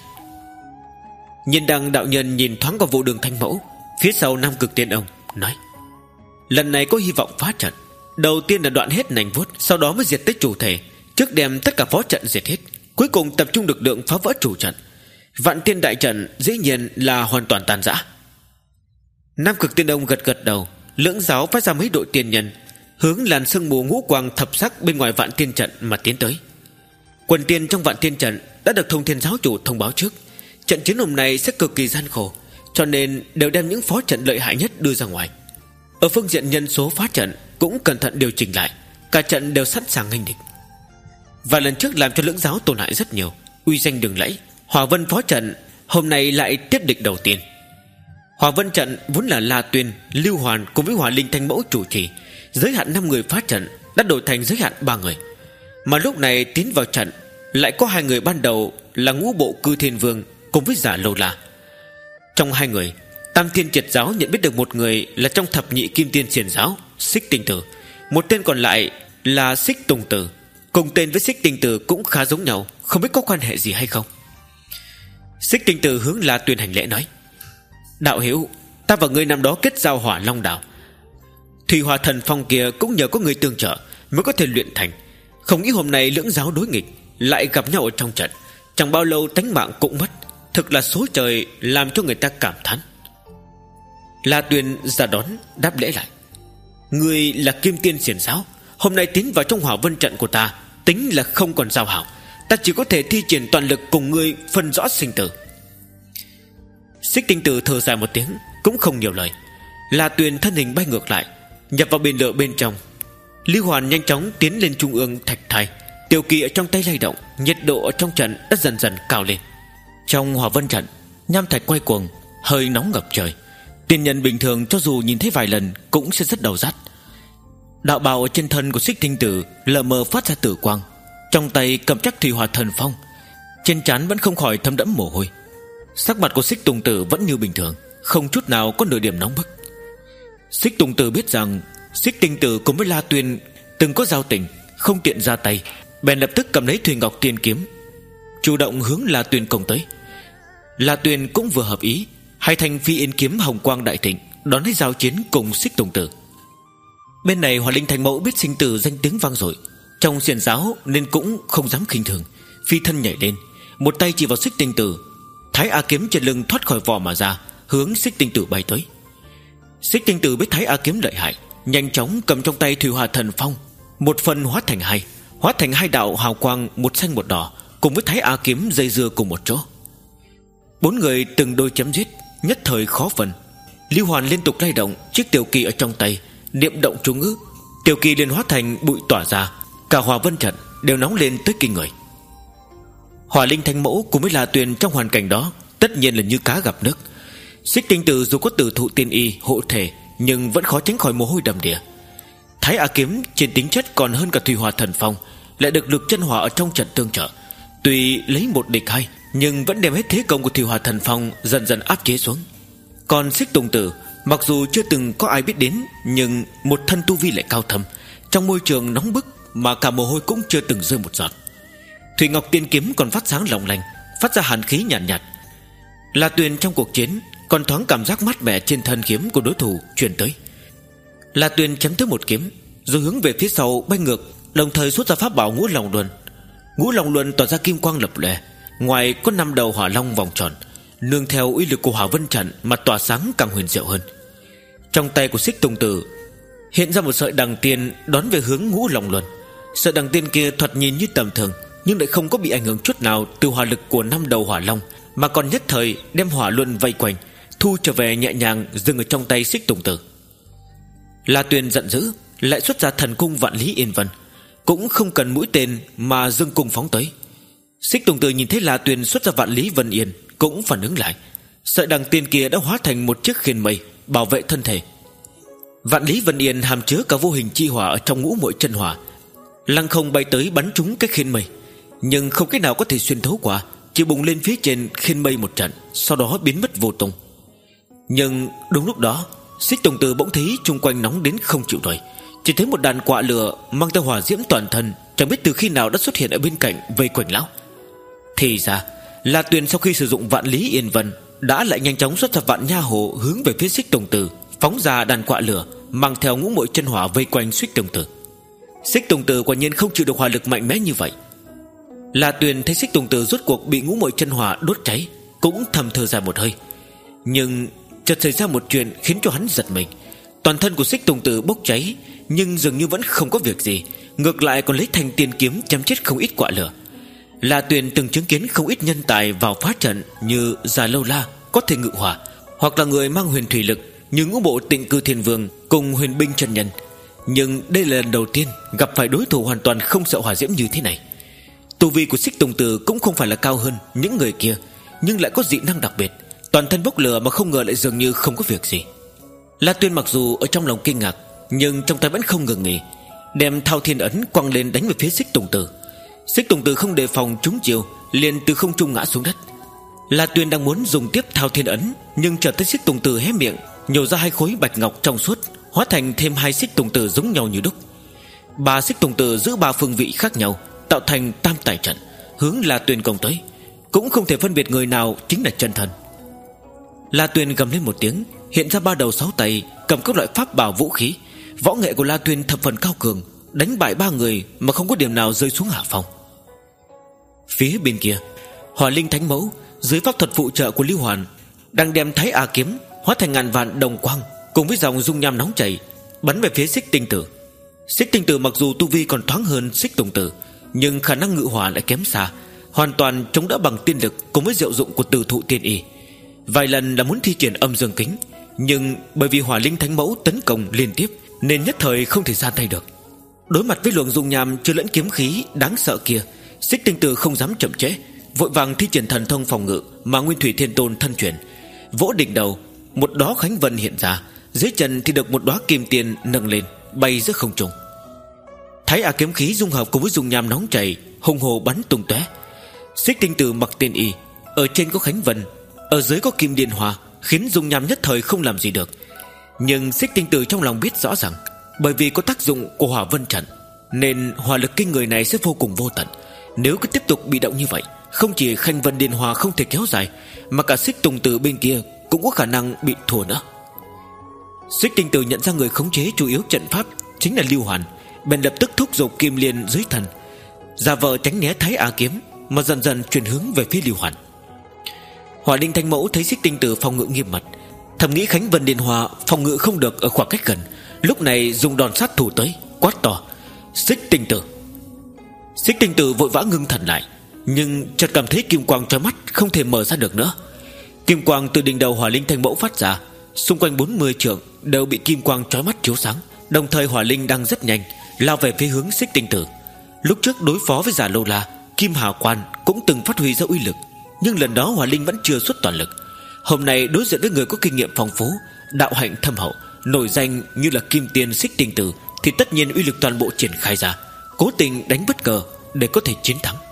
Nhiên Đăng đạo nhân nhìn thoáng qua Vô Đương Thánh Mẫu, phía sau Nam Cực Tiên Ông nói: lần này có hy vọng phá trận. Đầu tiên là đoạn hết nành vuốt, sau đó mới diệt tới chủ thể. Trước đem tất cả phó trận diệt hết, cuối cùng tập trung lực lượng phá vỡ chủ trận. Vạn Tiên đại trận dĩ nhiên là hoàn toàn tàn rã. Nam Cực Tiên Ông gật gật đầu. Lưỡng giáo phát ra mấy đội tiên nhân, hướng làn sương mù ngũ quang thập sắc bên ngoài Vạn Tiên trận mà tiến tới. Quần tiên trong Vạn Tiên trận đã được Thông Thiên giáo chủ thông báo trước, trận chiến hôm nay sẽ cực kỳ gian khổ, cho nên đều đem những phó trận lợi hại nhất đưa ra ngoài. Ở phương diện nhân số phá trận cũng cẩn thận điều chỉnh lại, cả trận đều sẵn sàng nghênh địch. Và lần trước làm cho lưỡng giáo tổn hại rất nhiều, uy danh lừng lẫy, Hỏa Vân phó trận hôm nay lại tiếp địch đầu tiên. Hỏa Vân trận vốn là La Tuyên, Lưu Hoàn cùng với Hỏa Linh Thanh Mẫu chủ trì, giới hạn năm người phá trận đã đổi thành giới hạn ba người. Mà lúc này tiến vào trận lại có hai người ban đầu là Ngũ Bộ Cư Thiên Vương cùng với Giả Lâu La. Trong hai người, Tam Thiên Triệt giáo nhận biết được một người là trong thập nhị kim tiên xiển giáo Xích Tinh Tử, một tên còn lại là Xích Tùng Tử, cùng tên với Xích Tinh Tử cũng khá giống nhau, không biết có quan hệ gì hay không. Xích Tinh Tử hướng La Tuyên hành lễ nói: đạo hữu, ta và ngươi năm đó kết giao Hỏa Long Đảo, Thủy Hỏa Thần Phong kia cũng nhờ có người tương trợ mới có thể luyện thành. Không nghĩ hôm nay lưỡng giáo đối nghịch lại gặp nhau ở trong trận, chẳng bao lâu tánh mạng cũng mất. Thực là số trời làm cho người ta cảm thán. La Tuyên ra đón đáp lễ lại: Người là Kim Tiên xiển giáo, hôm nay tiến vào trong Hỏa Vân trận của ta, tính là không còn giao hảo. Ta chỉ có thể thi triển toàn lực cùng ngươi phân rõ sinh tử. Xích Tinh Tử thở dài một tiếng, cũng không nhiều lời. La Tuyên thân hình bay ngược lại, nhập vào biển lửa bên trong. Lưu Hoàn nhanh chóng tiến lên trung ương thạch thai. Tiểu kỳ ở trong tay lay động, nhiệt độ ở trong trận đã dần dần cao lên. Trong Hỏa Vân trận, nham thạch quay cuồng, hơi nóng ngập trời. Tiên nhân bình thường cho dù nhìn thấy vài lần cũng sẽ rất đầu rát. Đạo bào ở trên thân của Xích Tinh Tử lờ mờ phát ra tử quang, trong tay cầm chắc thủy hỏa thần phong, trên trán vẫn không khỏi thấm đẫm mồ hôi. Sắc mặt của Xích Tùng Tử vẫn như bình thường, không chút nào có nửa điểm nóng bức. Xích Tùng Tử biết rằng Xích Tinh Tử cùng với La Tuyên từng có giao tình, không tiện ra tay, bèn lập tức cầm lấy Thủy Ngọc Tiên Kiếm, chủ động hướng La Tuyên công tới. La Tuyên cũng vừa hợp ý, hai thanh phi yên kiếm hồng quang đại thịnh đón lấy giao chiến cùng Xích Tùng Tử. Bên này Hỏa Linh Thánh Mẫu biết sinh tử danh tiếng vang dội trong xiển giáo nên cũng không dám khinh thường, phi thân nhảy lên, một tay chỉ vào Xích Tinh Tử. Thái A kiếm trên lưng thoát khỏi vỏ mà ra, hướng Xích Tinh Tử bay tới. Xích Tinh Tử biết Thái A kiếm lợi hại, nhanh chóng cầm trong tay thủy hỏa thần phong, một phần hóa thành hai, hóa thành hai đạo hào quang, một xanh một đỏ, cùng với Thái A kiếm dây dưa cùng một chỗ. Bốn người từng đôi chém giết, nhất thời khó phân. Lưu Hoàn liên tục lay động chiếc tiểu kỳ ở trong tay, niệm động chú ngữ, tiểu kỳ liền hóa thành bụi tỏa ra. Cả Hỏa Vân trận đều nóng lên tới kinh người. Hỏa Linh Thánh Mẫu cùng với La Tuyên trong hoàn cảnh đó tất nhiên là như cá gặp nước. Xích Tinh Tử dù có tử thụ tiên y hộ thể, nhưng vẫn khó tránh khỏi mồ hôi đầm đìa. Thái A kiếm trên tính chất còn hơn cả thủy hỏa thần phong, lại được lực chân hỏa ở trong trận tương trợ. Tuy lấy một địch hai, nhưng vẫn đem hết thế công của thủy hỏa thần phong dần dần áp chế xuống. Còn Xích Tùng Tử mặc dù chưa từng có ai biết đến, nhưng một thân tu vi lại cao thâm, trong môi trường nóng bức mà cả mồ hôi cũng chưa từng rơi một giọt. Thủy Ngọc Tiên Kiếm còn phát sáng long lanh, phát ra hàn khí nhàn nhạt, nhạt. La Tuyên trong cuộc chiến còn thoáng cảm giác mát mẻ trên thân kiếm của đối thủ truyền tới. La Tuyên chém tới một kiếm, rồi hướng về phía sau bay ngược, đồng thời xuất ra pháp bảo Ngũ Long Luân. Ngũ Long Luân tỏa ra kim quang lập lòe, ngoài có năm đầu hỏa long vòng tròn, nương theo uy lực của Hỏa Vân trận mà tỏa sáng càng huyền diệu hơn. Trong tay của Xích Tùng Tử hiện ra một sợi đằng tiên đón về hướng Ngũ Long Luân. Sợi đằng tiên kia thoạt nhìn như tầm thường, nhưng lại không có bị ảnh hưởng chút nào từ hỏa lực của năm đầu hỏa long, mà còn nhất thời đem hỏa luân vây quanh, thu trở về nhẹ nhàng dừng ở trong tay Xích Tùng Tử. La Tuyên giận dữ, lại xuất ra thần cung Vạn Lý Yên Vân, cũng không cần mũi tên mà dâng cung phóng tới. Xích Tùng Tử nhìn thấy La Tuyên xuất ra Vạn Lý Vân Yên cũng phản ứng lại. Sợi đằng tiên kia đã hóa thành một chiếc khiên mây bảo vệ thân thể. Vạn Lý Vân Yên hàm chứa cả vô hình chi hỏa ở trong ngũ muội chân hỏa, lăng không bay tới bắn trúng cái khiên mây, nhưng không cách nào có thể xuyên thấu qua, chỉ bùng lên phía trên khiên mây một trận, sau đó biến mất vô tung. Nhưng đúng lúc đó, Xích Tùng Tử bỗng thấy chung quanh nóng đến không chịu nổi, chỉ thấy một đàn quạ lửa mang theo hỏa diễm toàn thân, chẳng biết từ khi nào đã xuất hiện ở bên cạnh vây quanh lão. Thì ra La Tuyên sau khi sử dụng Vạn Lý Yên Vân đã lại nhanh chóng xuất ra Vạn Nha Hồ hướng về phía Xích Tùng Tử, phóng ra đàn quạ lửa mang theo ngũ muội chân hỏa vây quanh Xích Tùng Tử. Xích Tùng Tử quả nhiên không chịu được hỏa lực mạnh mẽ như vậy. La Tuyên thấy Xích Tùng Tử rốt cuộc bị ngũ muội chân hỏa đốt cháy, cũng thầm thở dài một hơi. Nhưng chợt xảy ra một chuyện khiến cho hắn giật mình. Toàn thân của Xích Tùng Tử bốc cháy, nhưng dường như vẫn không có việc gì, ngược lại còn lấy thanh tiên kiếm chém chết không ít quạ lửa. La Tuyên từng chứng kiến không ít nhân tài vào phá trận như Già Lâu La có thể ngự hỏa, hoặc là người mang huyền thủy lực như ngũ bộ Tịnh Cư Thiên Vương cùng huyền binh chân nhân, nhưng đây là lần đầu tiên gặp phải đối thủ hoàn toàn không sợ hỏa diễm như thế này. Tu vi của Xích Tùng Tử cũng không phải là cao hơn những người kia, nhưng lại có dị năng đặc biệt, toàn thân bốc lửa mà không ngờ lại dường như không có việc gì. La Tuyên mặc dù ở trong lòng kinh ngạc, nhưng trong tay vẫn không ngừng nghỉ, đem Thao Thiên Ấn quăng lên đánh về phía Xích Tùng Tử. Xích Tùng Tử không đề phòng trúng chiêu, liền từ không trung ngã xuống đất. La Tuyên đang muốn dùng tiếp Thao Thiên Ấn, nhưng chợt thấy Xích Tùng Tử hé miệng nhổ ra hai khối bạch ngọc trong suốt, hóa thành thêm hai Xích Tùng Tử giống nhau như đúc. Ba Xích Tùng Tử giữ ba phương vị khác nhau, tạo thành tam tài trận, hướng La Tuyên công tới, cũng không thể phân biệt người nào chính là chân thần. La Tuyên gầm lên một tiếng, hiện ra ba đầu sáu tay, cầm các loại pháp bảo vũ khí. Võ nghệ của La Tuyên thập phần cao cường, đánh bại ba người mà không có điểm nào rơi xuống hạ phong. Phía bên kia, Hỏa Linh Thánh Mẫu dưới pháp thuật phụ trợ của Lưu Hoàn đang đem Thái A kiếm hóa thành ngàn vạn đồng quang cùng với dòng dung nham nóng chảy bắn về phía Xích Tinh Tử. Xích Tinh Tử mặc dù tu vi còn thoáng hơn Xích Tùng Tử, nhưng khả năng ngự hỏa lại kém xa, hoàn toàn chống đỡ bằng tiên lực cùng với diệu dụng của Tử Thụ Tiên Y. Vài lần là muốn thi triển âm dương kính, nhưng bởi vì Hỏa Linh Thánh Mẫu tấn công liên tiếp nên nhất thời không thể ra tay được. Đối mặt với luồng dung nham chứa lẫn kiếm khí đáng sợ kia, Xích Tinh Tử không dám chậm trễ, vội vàng thi triển thần thông phòng ngự mà Nguyên Thủy Thiên Tôn thân truyền. Vỗ đỉnh đầu, một đóa khánh vân hiện ra, dưới chân thì được một đóa kim tiền nâng lên, bay giữa không trung. Thái A kiếm khí dung hợp cùng với dung nham nóng chảy, hùng hồ bắn tung tóe. Xích Tinh Tử mặc tiên y, ở trên có khánh vân, ở dưới có kim điện hòa, khiến dung nham nhất thời không làm gì được. Nhưng Xích Tinh Tử trong lòng biết rõ rằng, bởi vì có tác dụng của hỏa vân trận, nên hỏa lực kinh người này sẽ vô cùng vô tận. Nếu cứ tiếp tục bị động như vậy, không chỉ khanh vân điện hòa không thể kéo dài, mà cả Xích Tùng Tử bên kia cũng có khả năng bị thua nữa. Xích Tinh Tử nhận ra người khống chế chủ yếu trận pháp chính là Lưu Hoàn, bèn lập tức thúc giục kim liên dưới thần, giả vờ tránh né Thái A kiếm mà dần dần chuyển hướng về phía Lưu Hoàn. Hỏa Linh Thánh Mẫu thấy Xích Tinh Tử phòng ngự nghiêm mật, thầm nghĩ khánh vân điện hòa phòng ngự không được ở khoảng cách gần, lúc này dùng đòn sát thủ tới, quát to: Xích Tinh Tử! Xích Tinh Tử vội vã ngưng thần lại, nhưng chợt cảm thấy kim quang trói mắt không thể mở ra được nữa. Kim quang từ đỉnh đầu Hỏa Linh Thánh Mẫu phát ra, xung quanh bốn mươi trượng đều bị kim quang trói mắt chiếu sáng. Đồng thời Hỏa Linh đang rất nhanh lao về phía hướng Xích Tinh Tử. Lúc trước đối phó với Giả Lâu La, Kim Hà Quan cũng từng phát huy ra uy lực, nhưng lần đó Hỏa Linh vẫn chưa xuất toàn lực. Hôm nay đối diện với người có kinh nghiệm phong phú, đạo hạnh thâm hậu, nổi danh như là Kim Tiên Xích Tinh Tử, thì tất nhiên uy lực toàn bộ triển khai ra, cố tình đánh bất ngờ để có thể chiến thắng.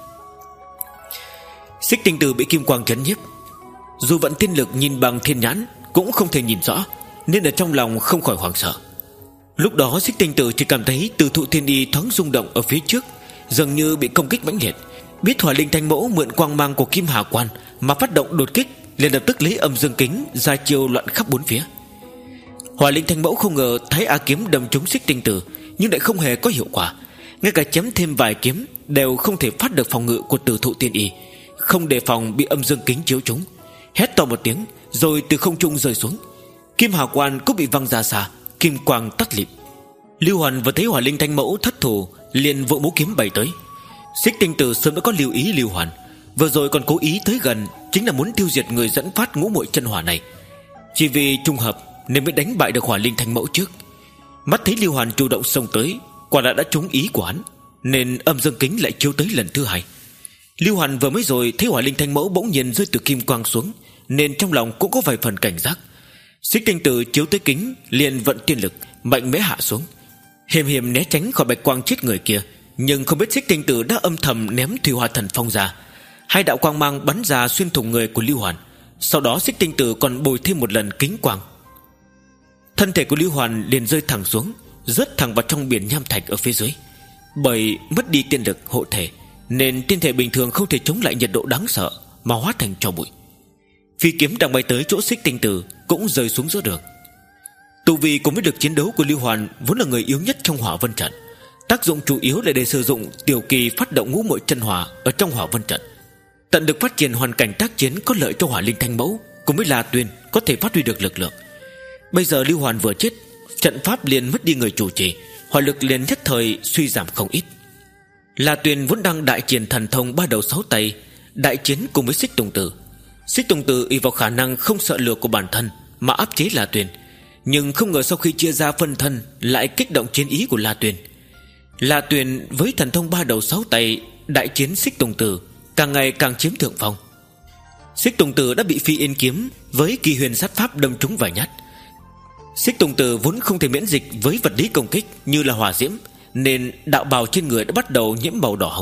Xích Tinh Tử bị kim quang chấn nhiếp, dù vận tiên lực nhìn bằng thiên nhãn cũng không thể nhìn rõ, nên ở trong lòng không khỏi hoảng sợ. Lúc đó Xích Tinh Tử chỉ cảm thấy Tử Thụ Tiên Y thoáng rung động ở phía trước, dường như bị công kích mãnh liệt. Biết Hỏa Linh Thánh Mẫu mượn quang mang của Kim Hà Quan mà phát động đột kích, liền lập tức lấy âm dương kính ra chiêu loạn khắp bốn phía. Hỏa Linh Thánh Mẫu không ngờ Thái A kiếm đâm trúng Xích Tinh Tử, nhưng lại không hề có hiệu quả, ngay cả chém thêm vài kiếm đều không thể phát được phòng ngự của Tử Thụ Tiên Y, không đề phòng bị âm dương kính chiếu trúng. Hét to một tiếng rồi từ không trung rơi xuống. Kim Hà Quan cũng bị văng ra xa, kim quang tắt lịm. Lưu Hoàn vừa thấy Hỏa Linh Thánh Mẫu thất thủ, liền vội múa kiếm bay tới. Xích Tinh Tử sớm đã có lưu ý Lưu Hoàn, vừa rồi còn cố ý tới gần, chính là muốn tiêu diệt người dẫn phát ngũ muội chân hỏa này. Chỉ vì trùng hợp nên mới đánh bại được Hỏa Linh Thánh Mẫu trước. Mắt thấy Lưu Hoàn chủ động xông tới, quả đã đã trúng ý của hắn, nên âm dương kính lại chiếu tới lần thứ hai. Lưu Hoàn vừa mới rồi thấy Hỏa Linh Thánh Mẫu bỗng nhiên rơi từ kim quang xuống, nên trong lòng cũng có vài phần cảnh giác. Xích Tinh Tử chiếu tới kính liền vận tiên lực mạnh mẽ hạ xuống, hiểm hiểm né tránh khỏi bạch quang chết người kia. Nhưng không biết Xích Tinh Tử đã âm thầm ném Thủy Hỏa Thần Phong ra, hai đạo quang mang bắn ra xuyên thủng người của Lưu Hoàn. Sau đó Xích Tinh Tử còn bồi thêm một lần kính quang, thân thể của Lưu Hoàn liền rơi thẳng xuống, rớt thẳng vào trong biển nham thạch ở phía dưới. Bởi mất đi tiên lực hộ thể, nên tiên thể bình thường không thể chống lại nhiệt độ đáng sợ, mà hóa thành tro bụi. Phi kiếm đang bay tới chỗ Xích Tinh Tử cũng rơi xuống giữa đường. Tu vi cùng với được chiến đấu của Lưu Hoàn vốn là người yếu nhất trong Hỏa Vân trận, tác dụng chủ yếu là để sử dụng tiểu kỳ phát động ngũ muội chân hỏa ở trong Hỏa Vân trận, tận được phát triển hoàn cảnh tác chiến có lợi cho Hỏa Linh Thánh Mẫu cùng với La Tuyên có thể phát huy được lực lượng. Bây giờ Lưu Hoàn vừa chết, trận pháp liền mất đi người chủ trì, hỏa lực liền nhất thời suy giảm không ít. La Tuyên vốn đang đại triển thần thông ba đầu sáu tay, đại chiến cùng với Xích Tùng Tử. Xích Tùng Tử ỷ vào khả năng không sợ lửa của bản thân mà áp chế La Tuyên, nhưng không ngờ sau khi chia ra phân thân lại kích động chiến ý của La Tuyên. La Tuyên với thần thông ba đầu sáu tay đại chiến Xích Tùng Tử càng ngày càng chiếm thượng phong. Xích Tùng Tử đã bị Phi Yên kiếm với Kỳ Huyền sát pháp đâm trúng vài nhát. Xích Tùng Tử vốn không thể miễn dịch với vật lý công kích như là hỏa diễm, nên đạo bào trên người đã bắt đầu nhiễm màu đỏ hồng.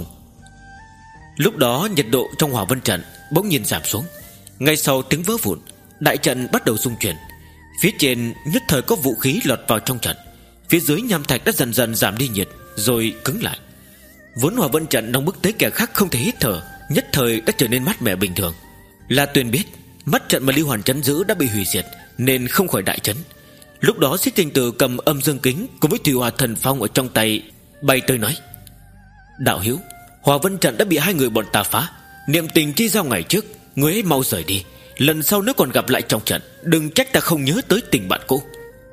Lúc đó nhiệt độ trong Hỏa Vân trận bỗng nhiên giảm xuống. Ngay sau tiếng vỡ vụn, đại trận bắt đầu rung chuyển. Phía trên nhất thời có vũ khí lọt vào trong trận, phía dưới nham thạch đã dần dần giảm đi nhiệt rồi cứng lại. Vốn Hỏa Vân trận nóng bức tới kẻ khác không thể hít thở, nhất thời đã trở nên mát mẻ bình thường. La Tuyên biết mắt trận mà Lưu Hoàn trấn giữ đã bị hủy diệt, nên không khỏi đại chấn. Lúc đó Xích Tinh Tử cầm âm dương kính cùng với Thủy Hỏa Thần Phong ở trong tay, bay tới nói: Đạo hữu, Hòa Vân trận đã bị hai người bọn ta phá. Niệm tình chi giao ngày trước, ngươi hãy mau rời đi. Lần sau nếu còn gặp lại trong trận, đừng trách ta không nhớ tới tình bạn cũ.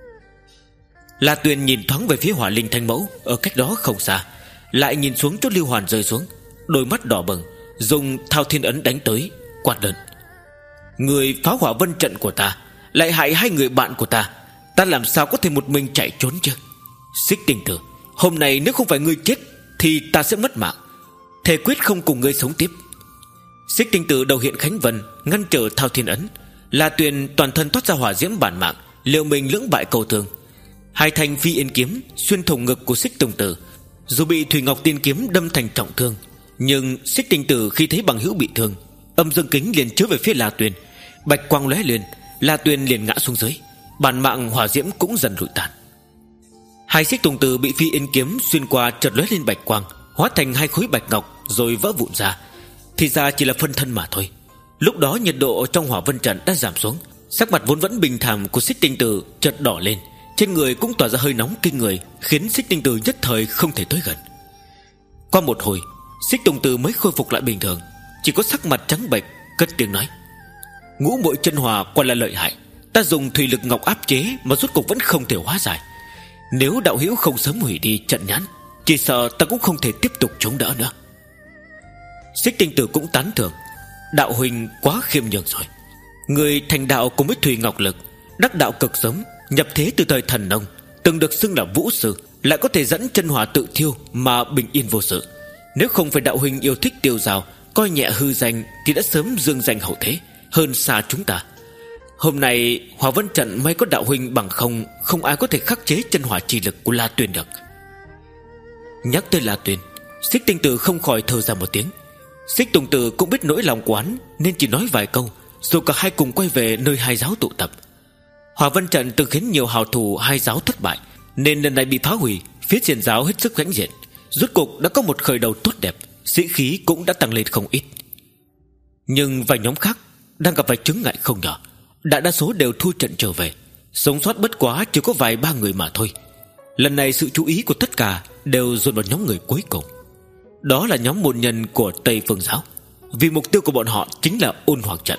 La Tuyền nhìn thoáng về phía Hỏa Linh Thanh Mẫu ở cách đó không xa, lại nhìn xuống chỗ Lưu Hoàn rơi xuống, đôi mắt đỏ bừng, dùng Thao Thiên Ấn đánh tới, quát lớn: Người phá Hỏa Vân trận của ta, lại hại hai người bạn của ta, ta làm sao có thể một mình chạy trốn chứ? Xích Tinh Tử, hôm nay nếu không phải ngươi chết thì ta sẽ mất mạng, thề quyết không cùng ngươi sống tiếp. Xích Tinh Tử đầu hiện Khánh Vân, ngăn trở Thao Thiên Ấn. La Tuyền toàn thân toát ra hỏa diễm bản mạng, liều mình lưỡng bại cầu thường. Hai thanh phi yên kiếm xuyên thủng ngực của Xích Tinh Tử. Dù bị Thủy Ngọc Tiên kiếm đâm thành trọng thương, nhưng Xích Tinh Tử khi thấy bằng hữu bị thương, âm dương kính liền chiếu về phía La Tuyền. Bạch quang lóe lên, La Tuyền liền ngã xuống dưới, bản mạng hỏa diễm cũng dần lụi tàn. Hai Xích Tùng Tử bị phi yên kiếm xuyên qua chợt lóe lên bạch quang, hóa thành hai khối bạch ngọc rồi vỡ vụn ra. Thì ra chỉ là phân thân mà thôi. Lúc đó nhiệt độ trong Hỏa Vân trận đã giảm xuống, sắc mặt vốn vẫn bình thản của Xích Tinh Tử chợt đỏ lên, trên người cũng tỏa ra hơi nóng kinh người, khiến Xích Tinh Tử nhất thời không thể tới gần. Qua một hồi, Xích Tùng Tử mới khôi phục lại bình thường, chỉ có sắc mặt trắng bệch, cất tiếng nói: Ngũ Muội chân hỏa quả là lợi hại, ta dùng thủy lực ngọc áp chế mà rốt cuộc vẫn không thể hóa giải. Nếu đạo hữu không sớm hủy đi trận nhãn, chỉ sợ ta cũng không thể tiếp tục chống đỡ nữa. Xích Tinh Tử cũng tán thưởng: Đạo huynh quá khiêm nhường rồi. Người thành đạo cùng với Thủy Ngọc Lực, đắc đạo cực sớm, nhập thế từ thời thần nông, từng được xưng là vũ sư, lại có thể dẫn chân hỏa tự thiêu mà bình yên vô sự. Nếu không phải đạo huynh yêu thích tiêu dao, coi nhẹ hư danh, thì đã sớm dương danh hậu thế, hơn xa chúng ta. Hôm nay Hỏa Vân trận may có đạo huynh, bằng không không ai có thể khắc chế chân hỏa chi lực của La Tuyền được. Nhắc tới La Tuyền, Xích Tinh Tử không khỏi thở ra một tiếng. Xích Tùng Tử cũng biết nỗi lòng của hắn, nên chỉ nói vài câu, rồi cả hai cùng quay về nơi hai giáo tụ tập. Hỏa Vân trận từng khiến nhiều hào thủ hai giáo thất bại, nên lần này bị phá hủy, phía Xiển giáo hết sức hãnh diện. Rốt cục đã có một khởi đầu tốt đẹp, sĩ khí cũng đã tăng lên không ít. Nhưng vài nhóm khác đang gặp vài chướng ngại không nhỏ, đại đa số đều thua trận trở về, sống sót bất quá chỉ có vài ba người mà thôi. Lần này sự chú ý của tất cả đều dồn vào nhóm người cuối cùng. Đó là nhóm môn nhân của Tây Phương giáo, vì mục tiêu của bọn họ chính là Ôn Hoàng trận.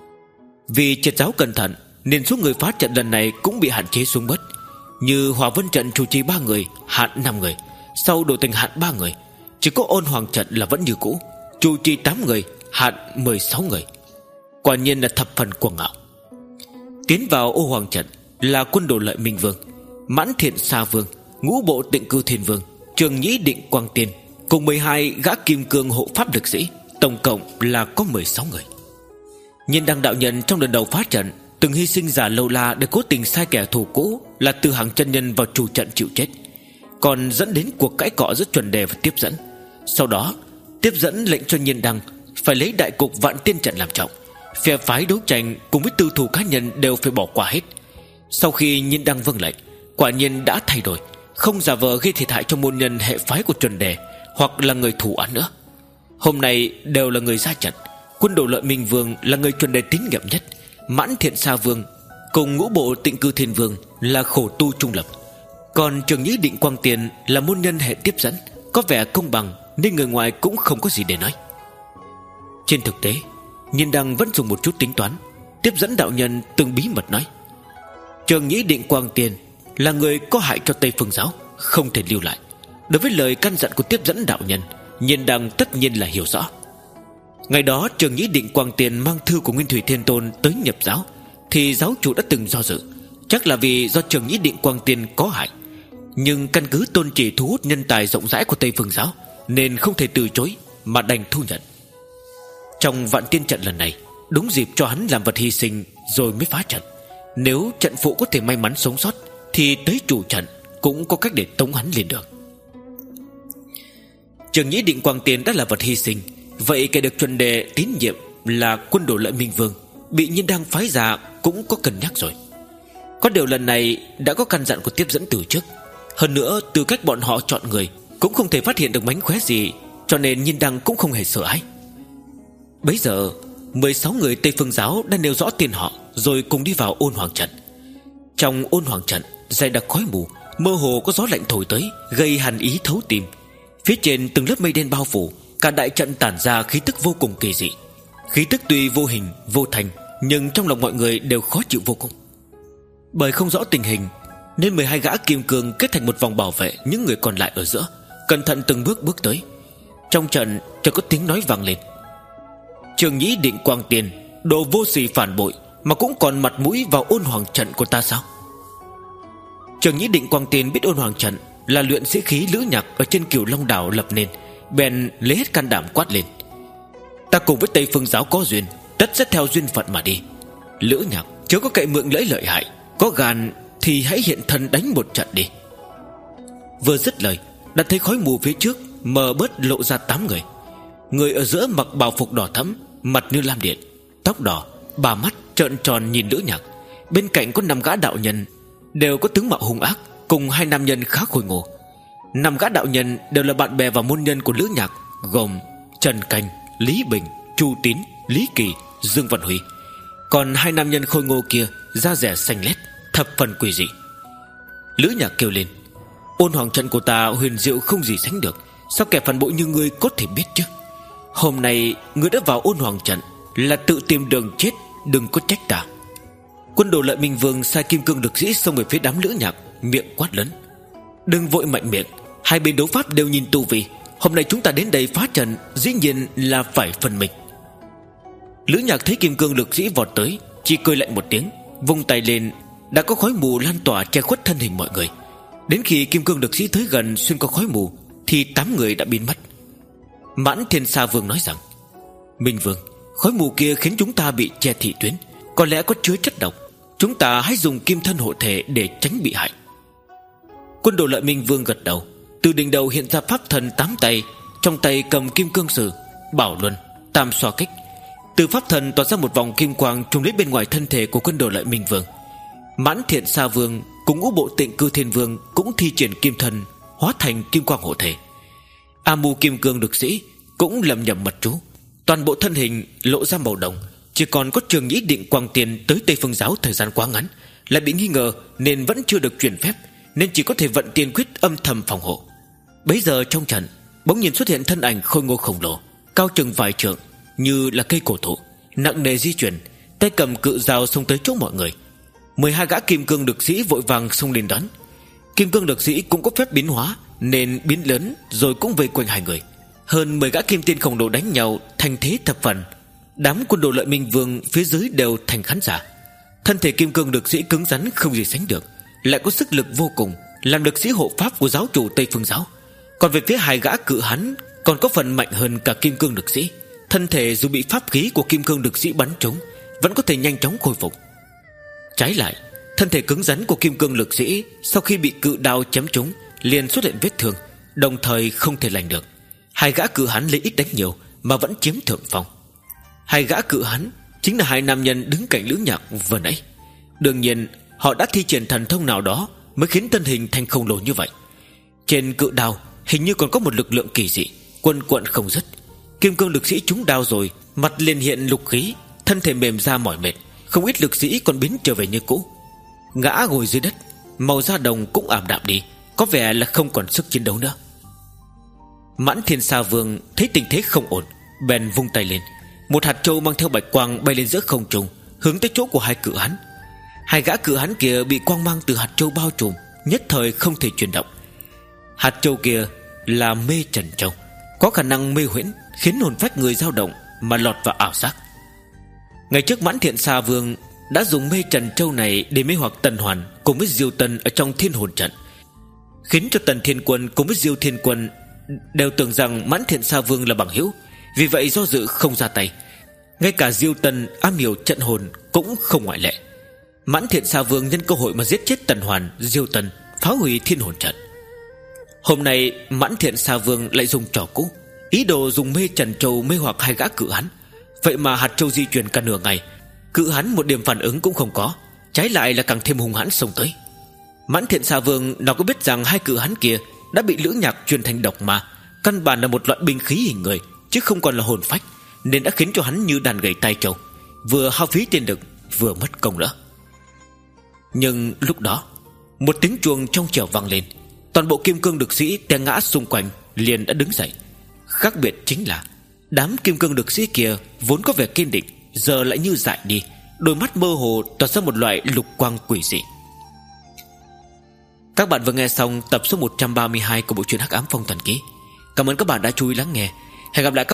Vì triệt giáo cẩn thận nên số người phá trận lần này cũng bị hạn chế xuống bớt. Như Hỏa Vân trận chủ trì ba người, hạn năm người, sau đổi thành hạn ba người. Chỉ có Ôn Hoàng trận là vẫn như cũ, chủ trì tám người, hạn mười sáu người. Quả nhiên là thập phần cuồng ngạo. Tiến vào Ô Hoàng trận là Quân Đồ Lợi Minh Vương, Mãn Thiện Sa Vương, Ngũ Bộ Tịnh Cư Thiên Vương, Trường Nhĩ Định Quang Tiên, cùng mười hai gã kim cương hộ pháp lực sĩ, tổng cộng là có mười sáu người. Nhiên Đăng đạo nhân trong lần đầu phá trận từng hy sinh giả lâu la để cố tình sai kẻ thù cũ là Từ Hàng chân nhân vào chủ trận chịu chết, còn dẫn đến cuộc cãi cọ giữa Chuẩn Đề và Tiếp Dẫn. Sau đó Tiếp Dẫn lệnh cho Nhiên Đăng phải lấy đại cục Vạn Tiên trận làm trọng, phe phái đấu tranh cùng với tư thù cá nhân đều phải bỏ qua hết. Sau khi Nhiên Đăng vâng lệnh, quả nhiên đã thay đổi, không giả vờ gây thiệt hại cho môn nhân hệ phái của Chuẩn Đề hoặc là người thù án nữa. Hôm nay đều là người ra trận. Quân Đồ Lợi Minh Vương là người Chuẩn Đề tín nhiệm nhất, Mãn Thiện Sa Vương cùng Ngũ Bộ Tịnh Cư Thiên Vương là khổ tu trung lập, còn Trường Nhĩ Định Quang Tiền là môn nhân hệ Tiếp Dẫn, có vẻ công bằng nên người ngoài cũng không có gì để nói. Trên thực tế, Nhiên Đăng vẫn dùng một chút tính toán. Tiếp Dẫn đạo nhân từng bí mật nói Trường Nhĩ Định Quang Tiền là người có hại cho Tây Phương giáo, không thể lưu lại. Đối với lời căn dặn của Tiếp Dẫn đạo nhân, Nhiên Đăng tất nhiên là hiểu rõ. Ngày đó Trường Nhĩ Định Quang Tiền mang thư của Nguyên Thủy Thiên Tôn tới nhập giáo, thì giáo chủ đã từng do dự, chắc là vì do Trường Nhĩ Định Quang Tiền có hại. Nhưng căn cứ tôn chỉ thu hút nhân tài rộng rãi của Tây Phương giáo, nên không thể từ chối mà đành thu nhận. Trong Vạn Tiên trận lần này, đúng dịp cho hắn làm vật hy sinh rồi mới phá trận. Nếu trận phụ có thể may mắn sống sót, thì tới chủ trận cũng có cách để tống hắn lên được. Trường Nhĩ Định Quang Tiền đã là vật hy sinh, vậy kẻ được Chuẩn Đề tín nhiệm là Quân Đồ Lợi Minh Vương bị Nhiên Đăng phái ra cũng có cân nhắc rồi. Có điều lần này đã có căn dặn của Tiếp Dẫn từ trước, hơn nữa từ cách bọn họ chọn người cũng không thể phát hiện được mánh khóe gì, cho nên Nhiên Đăng cũng không hề sợ hãi. Bấy giờ mười sáu người Tây Phương giáo đã nêu rõ tên họ, rồi cùng đi vào Ôn Hoàng trận. Trong Ôn Hoàng trận dày đặc khói mù, mơ hồ có gió lạnh thổi tới, gây hàn ý thấu tim. Phía trên từng lớp mây đen bao phủ, cả đại trận tản ra khí tức vô cùng kỳ dị. Khí tức tuy vô hình vô thành, nhưng trong lòng mọi người đều khó chịu vô cùng. Bởi không rõ tình hình nên mười hai gã kim cương kết thành một vòng bảo vệ những người còn lại ở giữa, cẩn thận từng bước bước tới. Trong trận chợt có tiếng nói vang lên: Trường Nhĩ Định Quang Tiền, đồ vô sỉ phản bội, mà cũng còn mặt mũi vào ôn hoàng trận của ta sao? Trường Nhĩ Định Quang Tiền biết ôn hoàng trận là luyện sĩ khí Lữ Nhạc ở trên Cửu Long đảo lập nên, bèn lấy hết can đảm quát lên: Ta cùng với Tây Phương giáo có duyên, tất sẽ theo duyên phận mà đi. Lữ Nhạc chớ có cậy mượn lẫy lợi hại, có gan thì hãy hiện thân đánh một trận đi. Vừa dứt lời, đã thấy khói mù phía trước mờ bớt lộ ra tám người. Người ở giữa mặc bào phục đỏ thẫm, mặt như lam điện, tóc đỏ, ba mắt trợn tròn nhìn Lữ Nhạc. Bên cạnh có năm gã đạo nhân, đều có tướng mạo hung ác, cùng hai nam nhân khá khôi ngô. Năm gã đạo nhân đều là bạn bè và môn nhân của Lữ Nhạc, gồm Trần Canh, Lý Bình, Chu Tín, Lý Kỳ, Dương Văn Huy. Còn hai nam nhân khôi ngô kia da dẻ xanh lét, thập phần quỷ dị. Lữ Nhạc kêu lên: Ôn hoàng trận của ta huyền diệu không gì sánh được, sao kẻ phản bội như ngươi có thể biết chứ? Hôm nay ngươi đã vào ôn hoàng trận là tự tìm đường chết, đừng có trách ta. Quân đồ Lợi Minh Vương sai kim cương lực sĩ xông về phía đám Lữ Nhạc, miệng quát lớn: Đừng vội mạnh miệng, hai bên đấu pháp đều nhìn tu vi. Hôm nay chúng ta đến đây phá trận, dĩ nhiên là phải phân mình. Lữ Nhạc thấy kim cương lực sĩ vọt tới, chỉ cười lạnh một tiếng, vung tay lên, đã có khói mù lan tỏa che khuất thân hình mọi người. Đến khi kim cương lực sĩ tới gần xuyên qua khói mù, thì tám người đã biến mất. Mãn Thiên Sa Vương nói rằng: Minh Vương, khói mù kia khiến chúng ta bị che thị tuyến, có lẽ có chứa chất độc. Chúng ta hãy dùng kim thân hộ thể để tránh bị hại. Quân đồ Lợi Minh Vương gật đầu. Từ đỉnh đầu hiện ra pháp thần tám tay, trong tay cầm kim cương sử, bảo luân, tam xoa kích. Từ pháp thần tỏa ra một vòng kim quang trùm lấy bên ngoài thân thể của quân đồ Lợi Minh Vương. Mãn Thiện Sa Vương cùng ngũ bộ Tịnh Cư Thiên Vương cũng thi triển kim thần, hóa thành kim quang hộ thể. A Mù kim cương lực sĩ cũng lầm nhầm mật chú, toàn bộ thân hình lộ ra màu đồng. Chỉ còn có Trường Nhĩ Định Quang Tiền tới Tây Phương giáo thời gian quá ngắn, lại bị nghi ngờ nên vẫn chưa được truyền phép, nên chỉ có thể vận tiên quyết âm thầm phòng hộ. Bấy giờ trong trận bỗng nhiên xuất hiện thân ảnh khôi ngô khổng lồ, cao chừng vài trượng, như là cây cổ thụ, nặng nề di chuyển, tay cầm cự dao xông tới chỗ mọi người. Mười hai gã kim cương lực sĩ vội vàng xông lên đón. Kim cương lực sĩ cũng có phép biến hóa, nên biến lớn rồi cũng vây quanh hai người. Hơn mười gã kim tiên khổng lồ đánh nhau thành thế thập phần. Đám quân đồ Lợi Minh Vương phía dưới đều thành khán giả. Thân thể kim cương lực sĩ cứng rắn không gì sánh được, lại có sức lực vô cùng, làm lực sĩ hộ pháp của giáo chủ Tây Phương giáo. Còn về phía hai gã cự hán còn có phần mạnh hơn cả kim cương lực sĩ. Thân thể dù bị pháp khí của kim cương lực sĩ bắn trúng, vẫn có thể nhanh chóng khôi phục. Trái lại, thân thể cứng rắn của kim cương lực sĩ sau khi bị cự đao chém trúng liền xuất hiện vết thương, đồng thời không thể lành được. Hai gã cự hán lấy ít đánh nhiều mà vẫn chiếm thượng phong. Hai gã cự hán chính là hai nam nhân đứng cạnh Lữ Nhạc vừa nãy. Đương nhiên họ đã thi triển thần thông nào đó mới khiến thân hình thành khổng lồ như vậy. Trên cự đao hình như còn có một lực lượng kỳ dị quần quận không dứt. Kim cương lực sĩ trúng đao rồi, mặt liền hiện lục khí, thân thể mềm ra mỏi mệt. Không ít lực sĩ còn biến trở về như cũ, ngã ngồi dưới đất, màu da đồng cũng ảm đạm đi, có vẻ là không còn sức chiến đấu nữa. Mãn Thiên Sa Vương thấy tình thế không ổn, bèn vung tay lên. Một hạt châu mang theo bạch quang bay lên giữa không trung, hướng tới chỗ của hai cự hán. Hai gã cự hán kia bị quang mang từ hạt châu bao trùm, nhất thời không thể chuyển động. Hạt châu kia là mê trần châu, có khả năng mê huyễn, khiến hồn phách người dao động mà lọt vào ảo giác. Ngày trước Mãn Thiện Sa Vương đã dùng mê trần châu này để mê hoặc Tần Hoàn cùng với Diêu Tân ở trong Thiên Hồn trận, khiến cho Tần Thiên Quân cùng với Diêu Thiên Quân đều tưởng rằng Mãn Thiện Sa Vương là bằng hữu, vì vậy do dự không ra tay. Ngay cả Diêu Tân am hiểu trận hồn cũng không ngoại lệ. Mãn Thiện Sa Vương nhân cơ hội mà giết chết Tần Hoàn, Diêu Tân, phá hủy Thiên Hồn trận. Hôm nay Mãn Thiện Sa Vương lại dùng trò cũ, ý đồ dùng mê trần châu mê hoặc hai gã cự hán. Vậy mà hạt châu di chuyển cả nửa ngày, cự hán một điểm phản ứng cũng không có, trái lại là càng thêm hung hãn xông tới. Mãn Thiện Sa Vương nào có biết rằng hai cự hán kia đã bị Lữ Nhạc truyền thành độc ma, căn bản là một loại binh khí hình người, chứ không còn là hồn phách, nên đã khiến cho hắn như đàn gầy tai trâu, vừa hao phí tiền lực vừa mất công nữa. Nhưng lúc đó Một tiếng chuông trong trẻo vang lên. Toàn bộ kim cương lực sĩ té ngã xung quanh liền đã đứng dậy. Khác biệt chính là đám kim cương lực sĩ kia vốn có vẻ kiên định, giờ lại như dại đi, đôi mắt mơ hồ tỏa ra một loại lục quang quỷ dị. Các bạn vừa nghe xong tập số một trăm ba mươi hai của bộ truyện Hắc Ám Phong Thần Ký. Cảm ơn các bạn đã chú ý lắng nghe. Hẹn gặp lại các